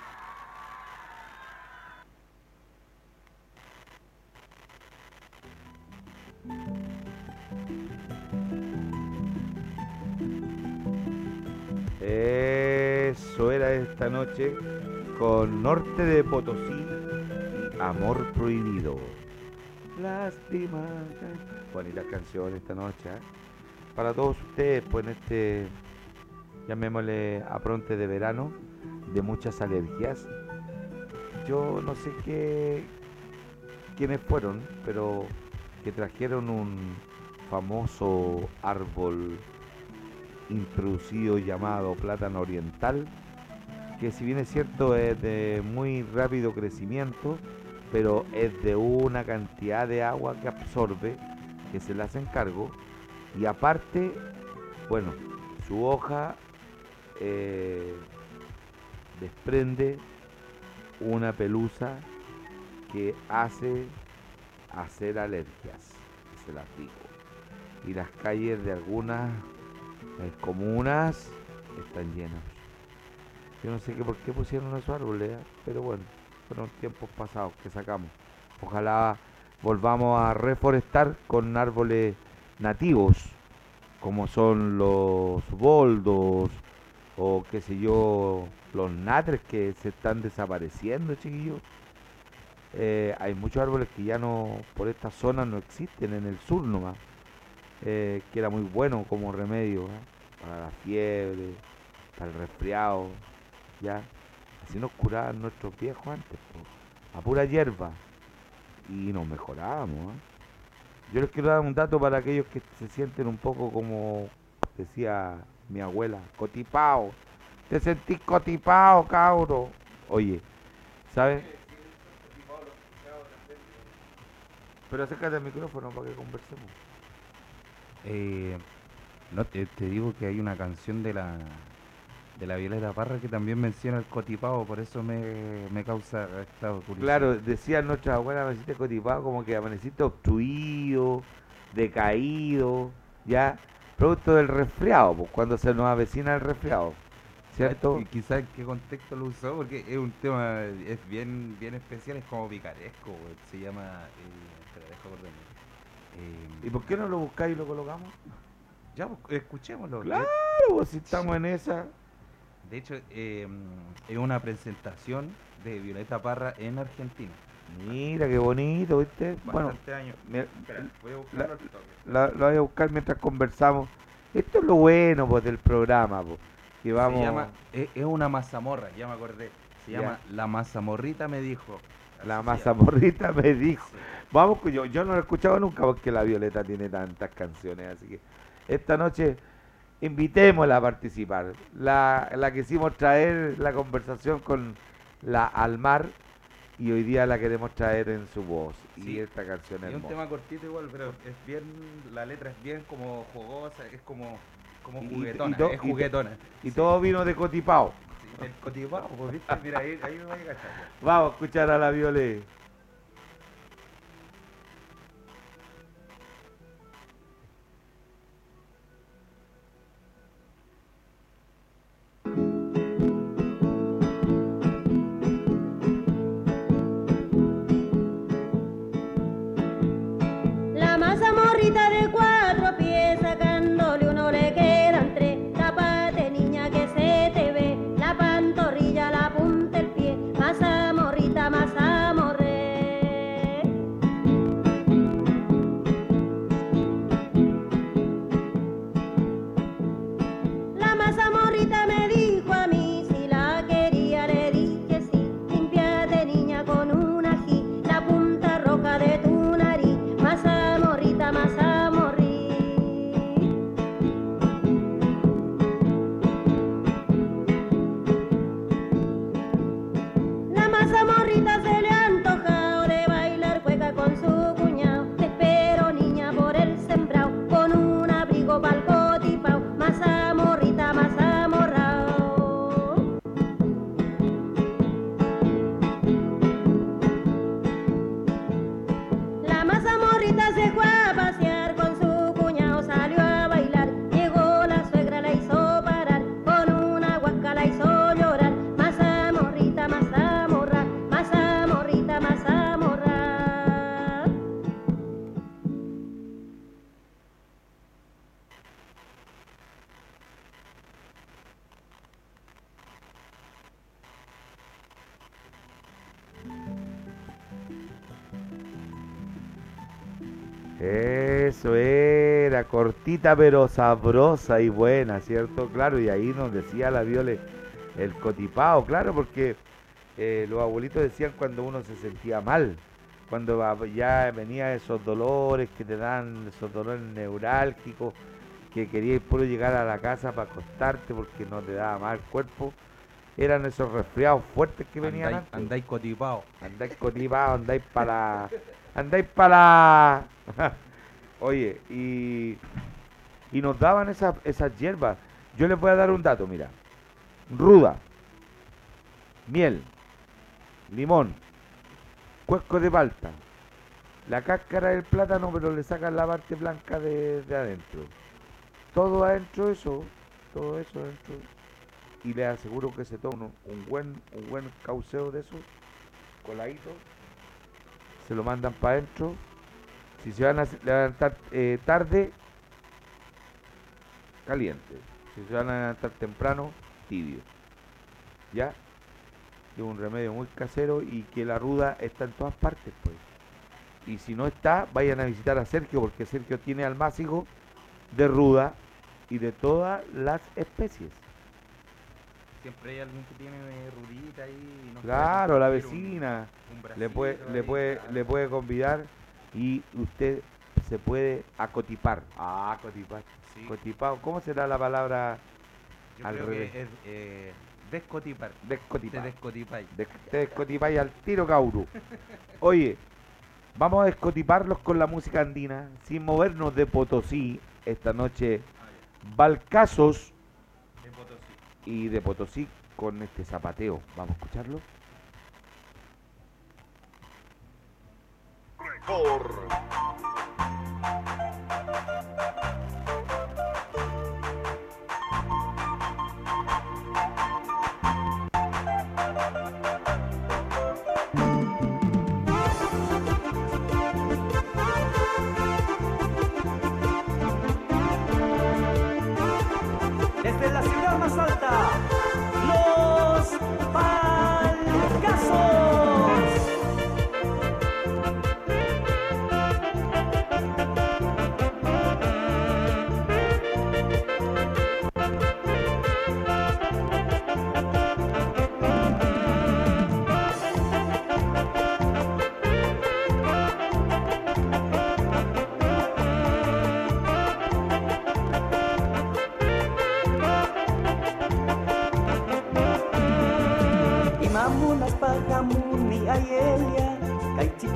S2: Eso era esta noche con Norte de Potosí y Amor Prohibido. Lástima. Bonitas canciones esta noche, ¿eh? Para todos ustedes, pues en este, llamémosle apronte de verano, de muchas alergias. Yo no sé qué quiénes fueron, pero que trajeron un famoso árbol introducido llamado plátano oriental, que si bien es cierto es de muy rápido crecimiento, pero es de una cantidad de agua que absorbe, que se le hacen cargo, y aparte, bueno, su hoja eh, desprende una pelusa que hace hacer alergias, se las digo. Y las calles de algunas eh, comunas están llenas. Yo no sé qué por qué pusieron esos árboles, ¿eh? Pero bueno, fueron tiempos pasados que sacamos. Ojalá volvamos a reforestar con árboles nativos, como son los boldos, o qué sé yo, los natres que se están desapareciendo, chiquillos. Eh, hay muchos árboles que ya no, por esta zona no existen, en el sur nomás, eh, que era muy bueno como remedio, ¿eh? Para la fiebre, para el resfriado, ya. Así nos curaban nuestros viejos antes, po, a pura hierba, y nos mejorábamos, ¿eh? Yo les quiero dar un dato para aquellos que se sienten un poco como decía mi abuela, cotipao. Te sentís cotipao, cabro. Oye, ¿sabes? Pero acércate al micrófono para que conversemos.
S5: Eh, no te, te digo que hay una canción de la de la Violeta Parra que también menciona el cotipao, por eso me, me causa esta curiosidad.
S2: Claro, decía nuestra abuela, amaneciste cotipado, como que amaneciste obstruido, decaído, ya, producto del resfriado, pues cuando se nos avecina el resfriado, ¿cierto?
S5: Y quizás en qué contexto lo usó, porque es un tema, es bien bien especial, es como picaresco, se llama, eh, espera, deja acordarme. Eh,
S2: ¿Y por qué no lo buscáis y lo colocamos?
S5: ya, pues, escuchémoslo.
S2: Claro, pues si estamos en esa.
S5: De hecho, eh, es una presentación de Violeta Parra en Argentina.
S2: Mira, qué bonito, ¿viste? Bueno,
S5: Bastante años.
S2: me-
S5: Espera, voy a
S2: la-
S5: buscarlo al toque.
S2: la- lo voy a buscar mientras conversamos. Esto es lo bueno, pues, del programa, pues. Que vamos.
S5: Se llama, es, es una mazamorra, ya me acordé. Se
S2: Ya.
S5: llama La Mazamorrita me dijo.
S2: La
S5: Así se
S2: mazamorrita me dijo.
S5: Sí.
S2: Vamos, que yo, yo no lo he escuchado nunca porque la Violeta tiene tantas canciones, así que esta noche invitémosla a participar. La, la quisimos traer la conversación con la Almar y hoy día la queremos traer en su voz. Y
S5: Sí.
S2: esta canción
S5: Es
S2: es
S5: un
S2: hermosa.
S5: tema cortito igual, pero es bien, la letra es bien como jugosa, es como, como
S2: Y- y-
S5: juguetona,
S2: y to-
S5: es
S2: y to-
S5: juguetona.
S2: Y todo vino de Cotipao.
S5: Sí, el cotipao, pues, ¿viste? Mira, ahí, ahí me voy a cachar.
S2: Vamos a escuchar a la Violeta.
S11: La mazamorrita de cuatro pies, sacándole uno le quedan tres. Tápate, niña, que se te ve la pantorrilla, la punta, el pie. Mazamorrita, mazamorré. La mazamorrita me dijo a mí, si la quería le dije sí. Limpiate, niña, con un ají la punta roja de tu nariz. Mazamorrita, mazamorrí. La mazamorrita se le ha antojado de bailar cueca con su cuñado. Te espero, niña, por el sembrado, con un abrigo pa'l cotipao. Mazamorrita, mazamorrao. La mazamorrita se fue a pasear con su cuñado, salió a bailar. Llegó la suegra, la hizo parar, con una guasca la hizo llorar. Mazamorrita, mazamorra, mazamorrita, mazamorra.
S2: Eso era, cortita pero sabrosa y buena, ¿cierto? Claro, y ahí nos decía la Viole el cotipao, claro, porque eh, los abuelitos decían cuando uno se sentía mal, cuando va- ya venía esos dolores que te dan, esos dolores neurálgicos, que querías puro llegar a la casa para acostarte porque no te daba mal el cuerpo, eran esos resfriados fuertes que venían
S5: Andáis,
S2: antes.
S5: andáis cotipao.
S2: Andáis cotipao, andáis para andáis para Oye, y y nos daban esas esas hierbas. Yo les voy a dar un dato, mira. Ruda, miel, limón, cuesco de palta, la cáscara del plátano, pero le sacan la parte blanca de, de adentro. Todo adentro eso, todo eso adentro. Y les aseguro que se toma un, un buen un buen cauceo de eso, coladito, se lo mandan para adentro. Si se van a se- levantar eh, tarde, caliente. Si se van a levantar temprano, tibio. ¿Ya? Es un remedio muy casero y que la ruda está en todas partes, pues. Y si no está, vayan a visitar a Sergio, porque Sergio tiene almácigo de ruda y de todas las especies.
S5: Siempre hay alguien que tiene eh, rudita ahí. y nos
S2: Claro,
S5: puede
S2: la
S5: compartir un-
S2: vecina
S5: un
S2: le puede,
S5: bracito
S2: le
S5: ahí,
S2: puede,
S5: claro.
S2: le puede convidar y usted se puede acotipar. Ah, acotipar.
S5: Sí.
S2: Cotipado. ¿Cómo será la palabra
S5: Yo
S2: al
S5: creo
S2: revés?
S5: que es eh, descotipar. Te
S2: descotipar?
S5: descotipáis.
S2: Des- Te descotipáis al tiro, cauro. Oye, vamos a descotiparlos con la música andina, sin movernos de Potosí. Esta noche, Balcasos
S5: De Potosí.
S2: y de Potosí con este zapateo. Vamos a escucharlo.
S11: Mazamorrita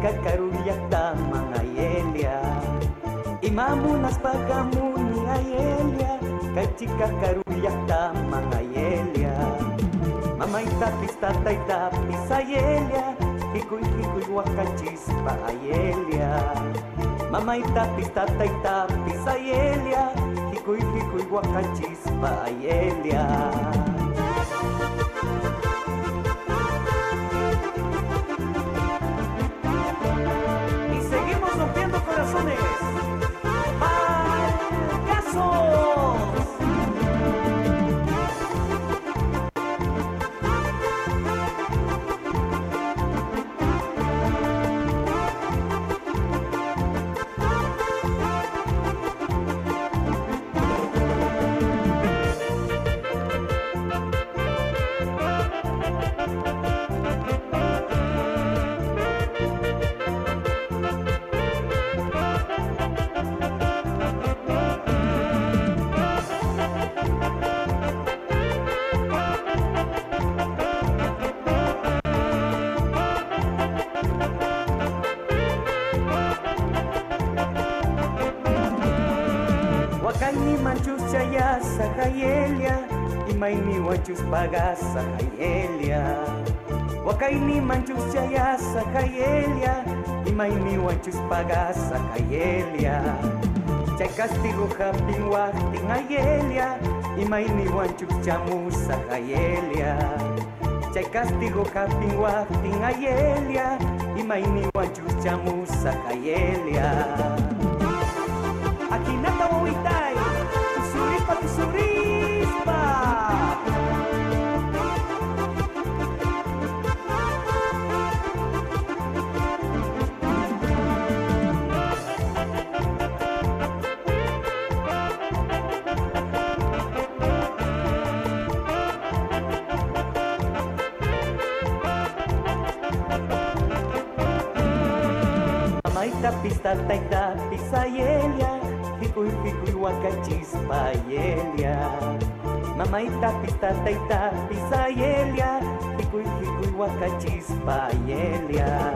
S13: Kachika karuyakta mangayelia Imamunas pagamuni ayelia Kachika karuyakta mangayelia Mamaita pista taita pisayelia Hikuy hikuy wakachispa ayelia Mamaita pista taita pisayelia Hikuy hikuy wakachispa ayelia Corazones, Balcasos. Wakaini manchus chaya sahayelia Imaini wachus pagas sahayelia Wakaini manchus chaya sahayelia Imaini wachus pagas sahayelia Chay castigo hapin wachtin ayelia Imaini wachus chamus sahayelia Chay castigo hapin wachtin ayelia Imaini wachus chamus sahayelia Aquí nata wawitai, tusurispa, tusurispa. Mamaita pista taita pisayelia Hikuy hikuy wakachispa yelia Mamaita pista taita pisayelia Hikuy hikuy wakachispa yelia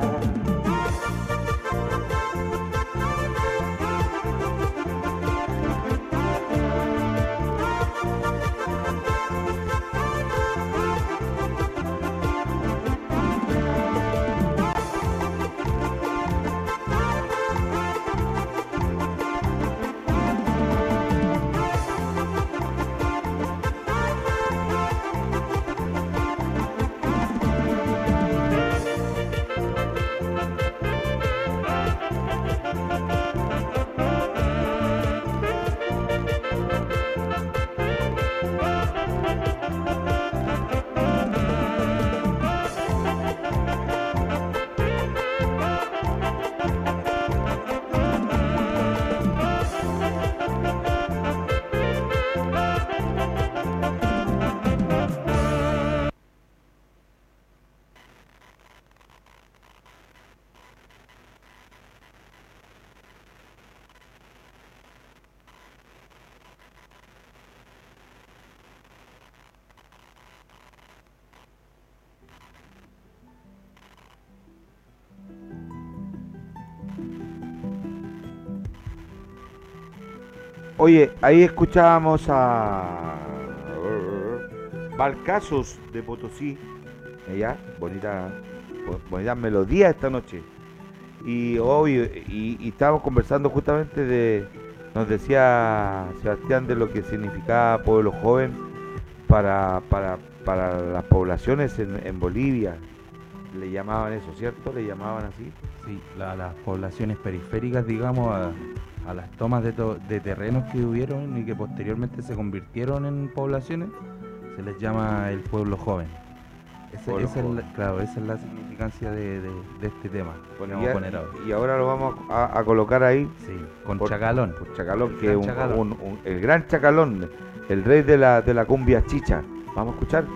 S2: Oye, ahí escuchábamos a Balcasos de Potosí, ella, bonita, bonita melodía esta noche. Y hoy y, y estábamos conversando justamente de, nos decía Sebastián, de lo que significaba Pueblo Joven para, para, para las poblaciones en, en Bolivia. Le llamaban eso, ¿cierto? Le llamaban así.
S5: Sí, la- las poblaciones periféricas, digamos, a, a las tomas de, to- de terrenos que hubieron y que posteriormente se convirtieron en poblaciones, se les llama el pueblo joven. Ese-
S2: Pueblo
S5: esa, es
S2: joven.
S5: la, claro, esa es la significancia de, de- de este tema.
S2: Bueno,
S5: que
S2: y,
S5: vamos a
S2: a-
S5: poner ahora.
S2: y ahora lo vamos a, a colocar ahí.
S5: Sí, con
S2: por-
S5: Chacalón.
S2: por Chacalón,
S5: El
S2: que es
S5: gran
S2: un,
S5: Chacalón.
S2: un- un- el gran Chacalón, el rey de la, de la cumbia chicha. Vamos a escuchar.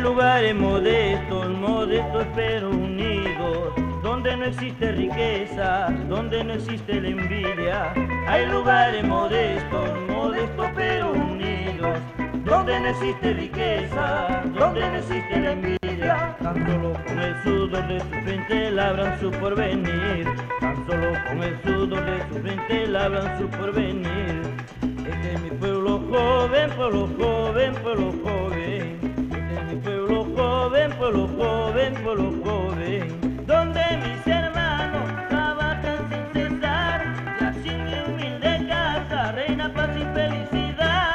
S14: lugares modestos, modestos pero unidos, donde no existe riqueza, donde no existe la envidia. Hay lugares modestos, modestos pero unidos, donde no existe riqueza, donde no existe la envidia. Tan solo con el sudor de su frente labran su porvenir, tan solo con el sudor de su frente labran su porvenir. Este es mi pueblo joven, pueblo joven, pueblo joven. Este es mi pueblo joven, pueblo joven, pueblo joven, donde mis hermanos trabajan sin cesar, y así mi humilde casa reina paz y felicidad.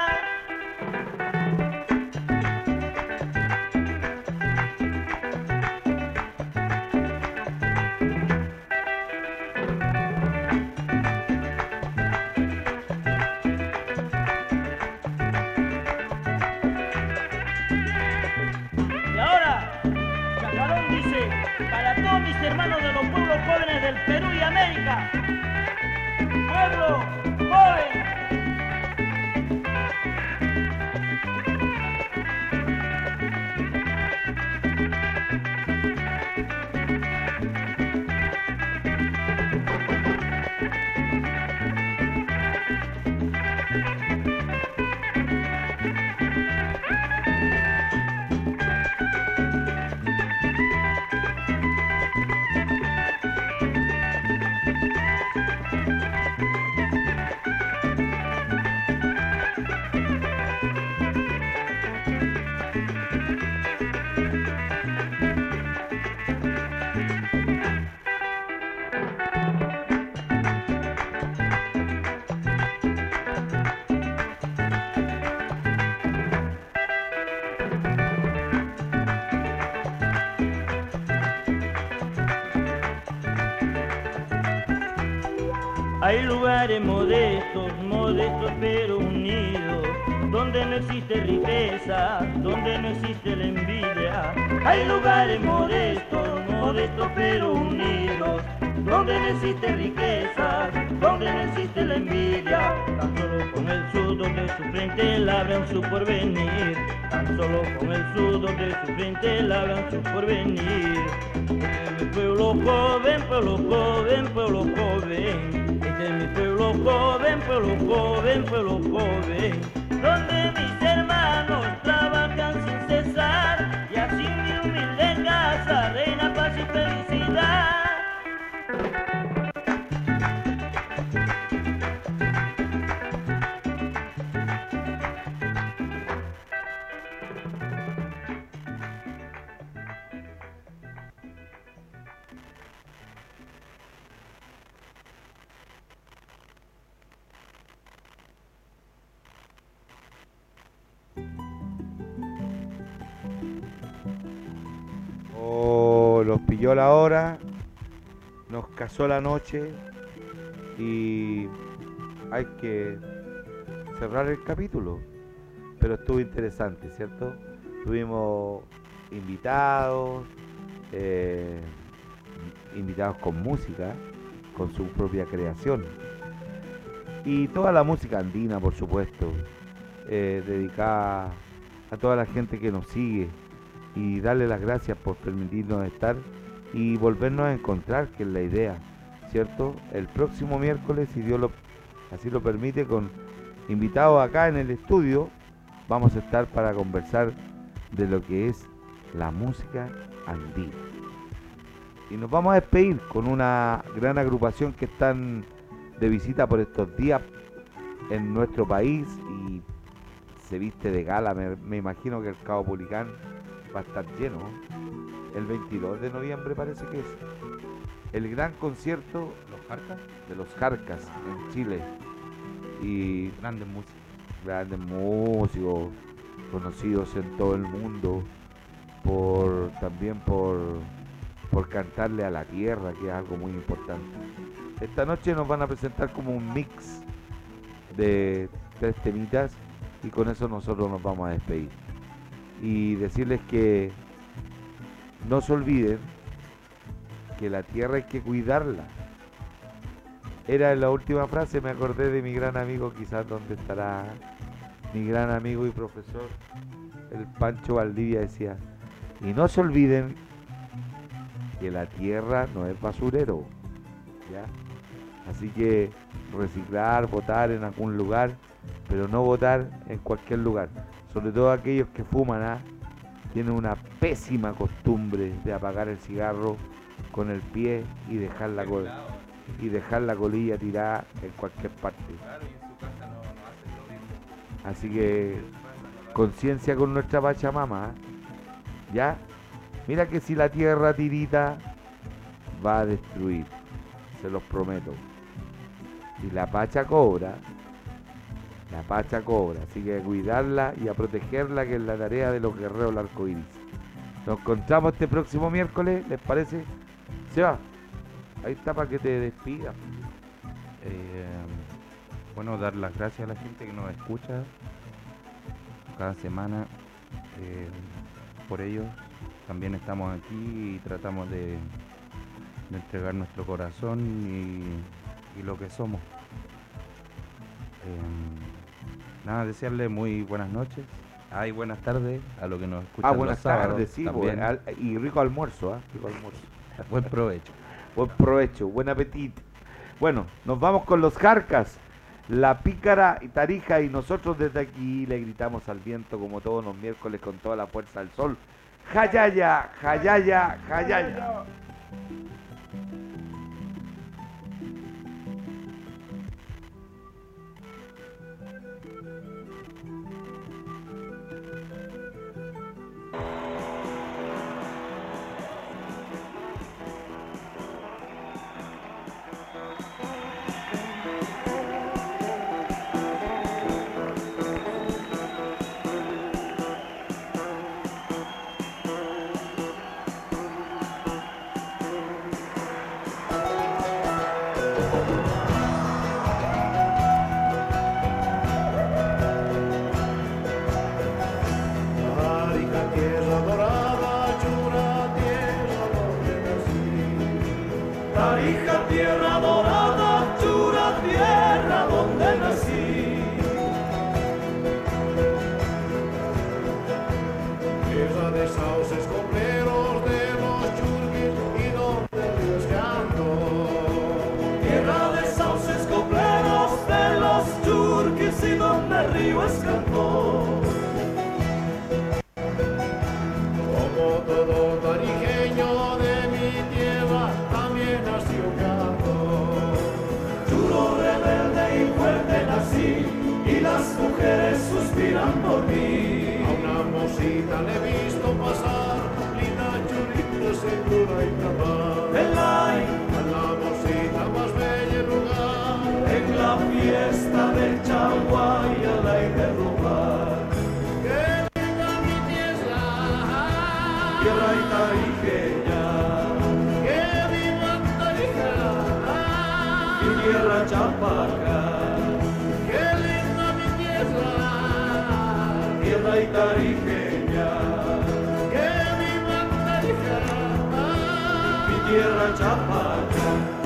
S14: Y ahora, Chacalón dice, para todos mis hermanos de los pueblos jóvenes del Perú y América, pueblo joven. Hay lugares modestos, modestos pero unidos, donde no existe riqueza, donde no existe la envidia. Hay lugares modestos, modestos pero unidos, donde no existe riqueza, donde no existe la envidia. Tan solo con el sudor de su frente labran su porvenir, tan solo con el sudor de su frente labran su porvenir. Este es mi pueblo joven, pueblo joven, pueblo joven. Este es mi pueblo joven, pueblo joven, pueblo joven, donde mis hermanos trabajan sin cesar, y así mi humilde casa reina paz y felicidad.
S2: Oh, los pilló la hora, nos casó la noche y hay que cerrar el capítulo. Pero estuvo interesante, ¿cierto? Tuvimos invitados, eh, invitados con música, con su propia creación. Y toda la música andina, por supuesto, eh, dedicada a toda la gente que nos sigue. Y darle las gracias por permitirnos estar y volvernos a encontrar, que es la idea, ¿cierto? El próximo miércoles, si Dios lo, así lo permite, con invitados acá en el estudio, vamos a estar para conversar de lo que es la música andina. Y nos vamos a despedir con una gran agrupación que están de visita por estos días en nuestro país y se viste de gala. Me, me imagino que el Cabo Pulicán va a estar lleno. El veintidós de noviembre parece que es el gran concierto
S5: ¿Los Jarcas?
S2: de los Jarcas en Chile. Y
S5: Grandes músicos.
S2: grandes músicos conocidos en todo el mundo por también por por cantarle a la tierra, que es algo muy importante. Esta noche nos van a presentar como un mix de tres temitas y con eso nosotros nos vamos a despedir. Y decirles que no se olviden que la tierra hay que cuidarla. Era la última frase, me acordé de mi gran amigo, quizás donde estará mi gran amigo y profesor, el Pancho Valdivia, decía: Y no se olviden que la tierra no es basurero, ¿ya? Así que reciclar, votar en algún lugar, pero no votar en cualquier lugar. Sobre todo aquellos que fuman, ¿ah? Tienen una pésima costumbre de apagar el cigarro con el pie y dejar la, col y dejar la colilla tirada en cualquier parte. Así que conciencia con nuestra Pachamama, ¿eh? ¿Ya? Mira que si la tierra tirita va a destruir, se los prometo. Y la Pacha cobra, la Pacha cobra, así que a cuidarla y a protegerla, que es la tarea de los guerreros del arco iris. Nos encontramos este próximo miércoles, ¿les parece? Se va. Ahí está para que te despidas.
S5: Eh, bueno, dar las gracias a la gente que nos escucha cada semana. Eh, por ello, también estamos aquí y tratamos de, de entregar nuestro corazón y, y lo que somos. Eh, nada, desearle muy buenas noches. Ah, y buenas tardes a los que nos escuchan.
S2: Ah, buenas
S5: los sábados,
S2: tardes, sí,
S5: también.
S2: pues, al- y rico almuerzo, ¿ah? Rico almuerzo.
S5: Buen provecho.
S2: Buen provecho, buen apetito. Bueno, nos vamos con los Jarcas, la Pícara y Tarija, y nosotros desde aquí le gritamos al viento como todos los miércoles con toda la fuerza del sol. Jayaya, jayaya, jayaya.
S3: Tarija, tierra dorada, chura, tierra donde nací. Tarija, tierra dorada, chura, tierra donde nací. Tierra de sauces compleros de los churquis y donde el río es canto. Tierra de sauces compleros de los churquis y donde el río es canto. Como todo tarijeño de mi tierra, también nació canto. Chulo, rebelde y fuerte nací, y las mujeres suspiran por mí. A una mocita le he visto pasar, linda chulita, segura y capaz. En la, a la mocita más bella lugar, en la fiesta del Chaguay al aire robar. ¡Qué linda mi tierra! Tierra y tarijeña, que viva Tarija, mi tierra chapaca. Qué linda mi tierra, tierra y tarijeña, que viva Tarija, mi tierra chapaca.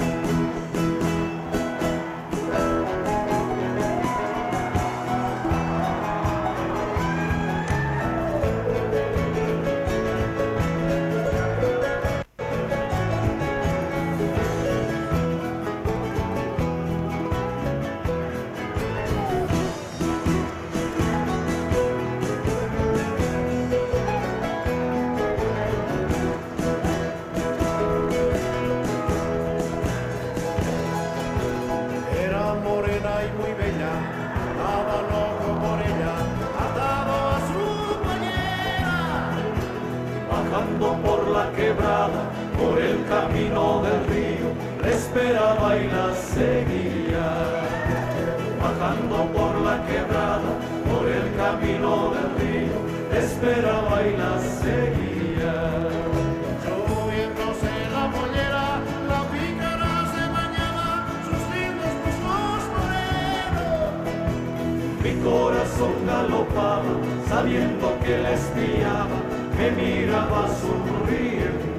S3: Era morena y muy bella, estaba loco por ella, atado a su compañera. Bajando por la quebrada, por el camino del río, la esperaba y la seguía. Bajando por la quebrada, por el camino del río, la esperaba y la seguía. Subiéndose la pollera, la pícara se bañaba, sus lindos muslos morenos. Mi corazón galopaba, sabiendo que la espiaba, me miraba sonriendo.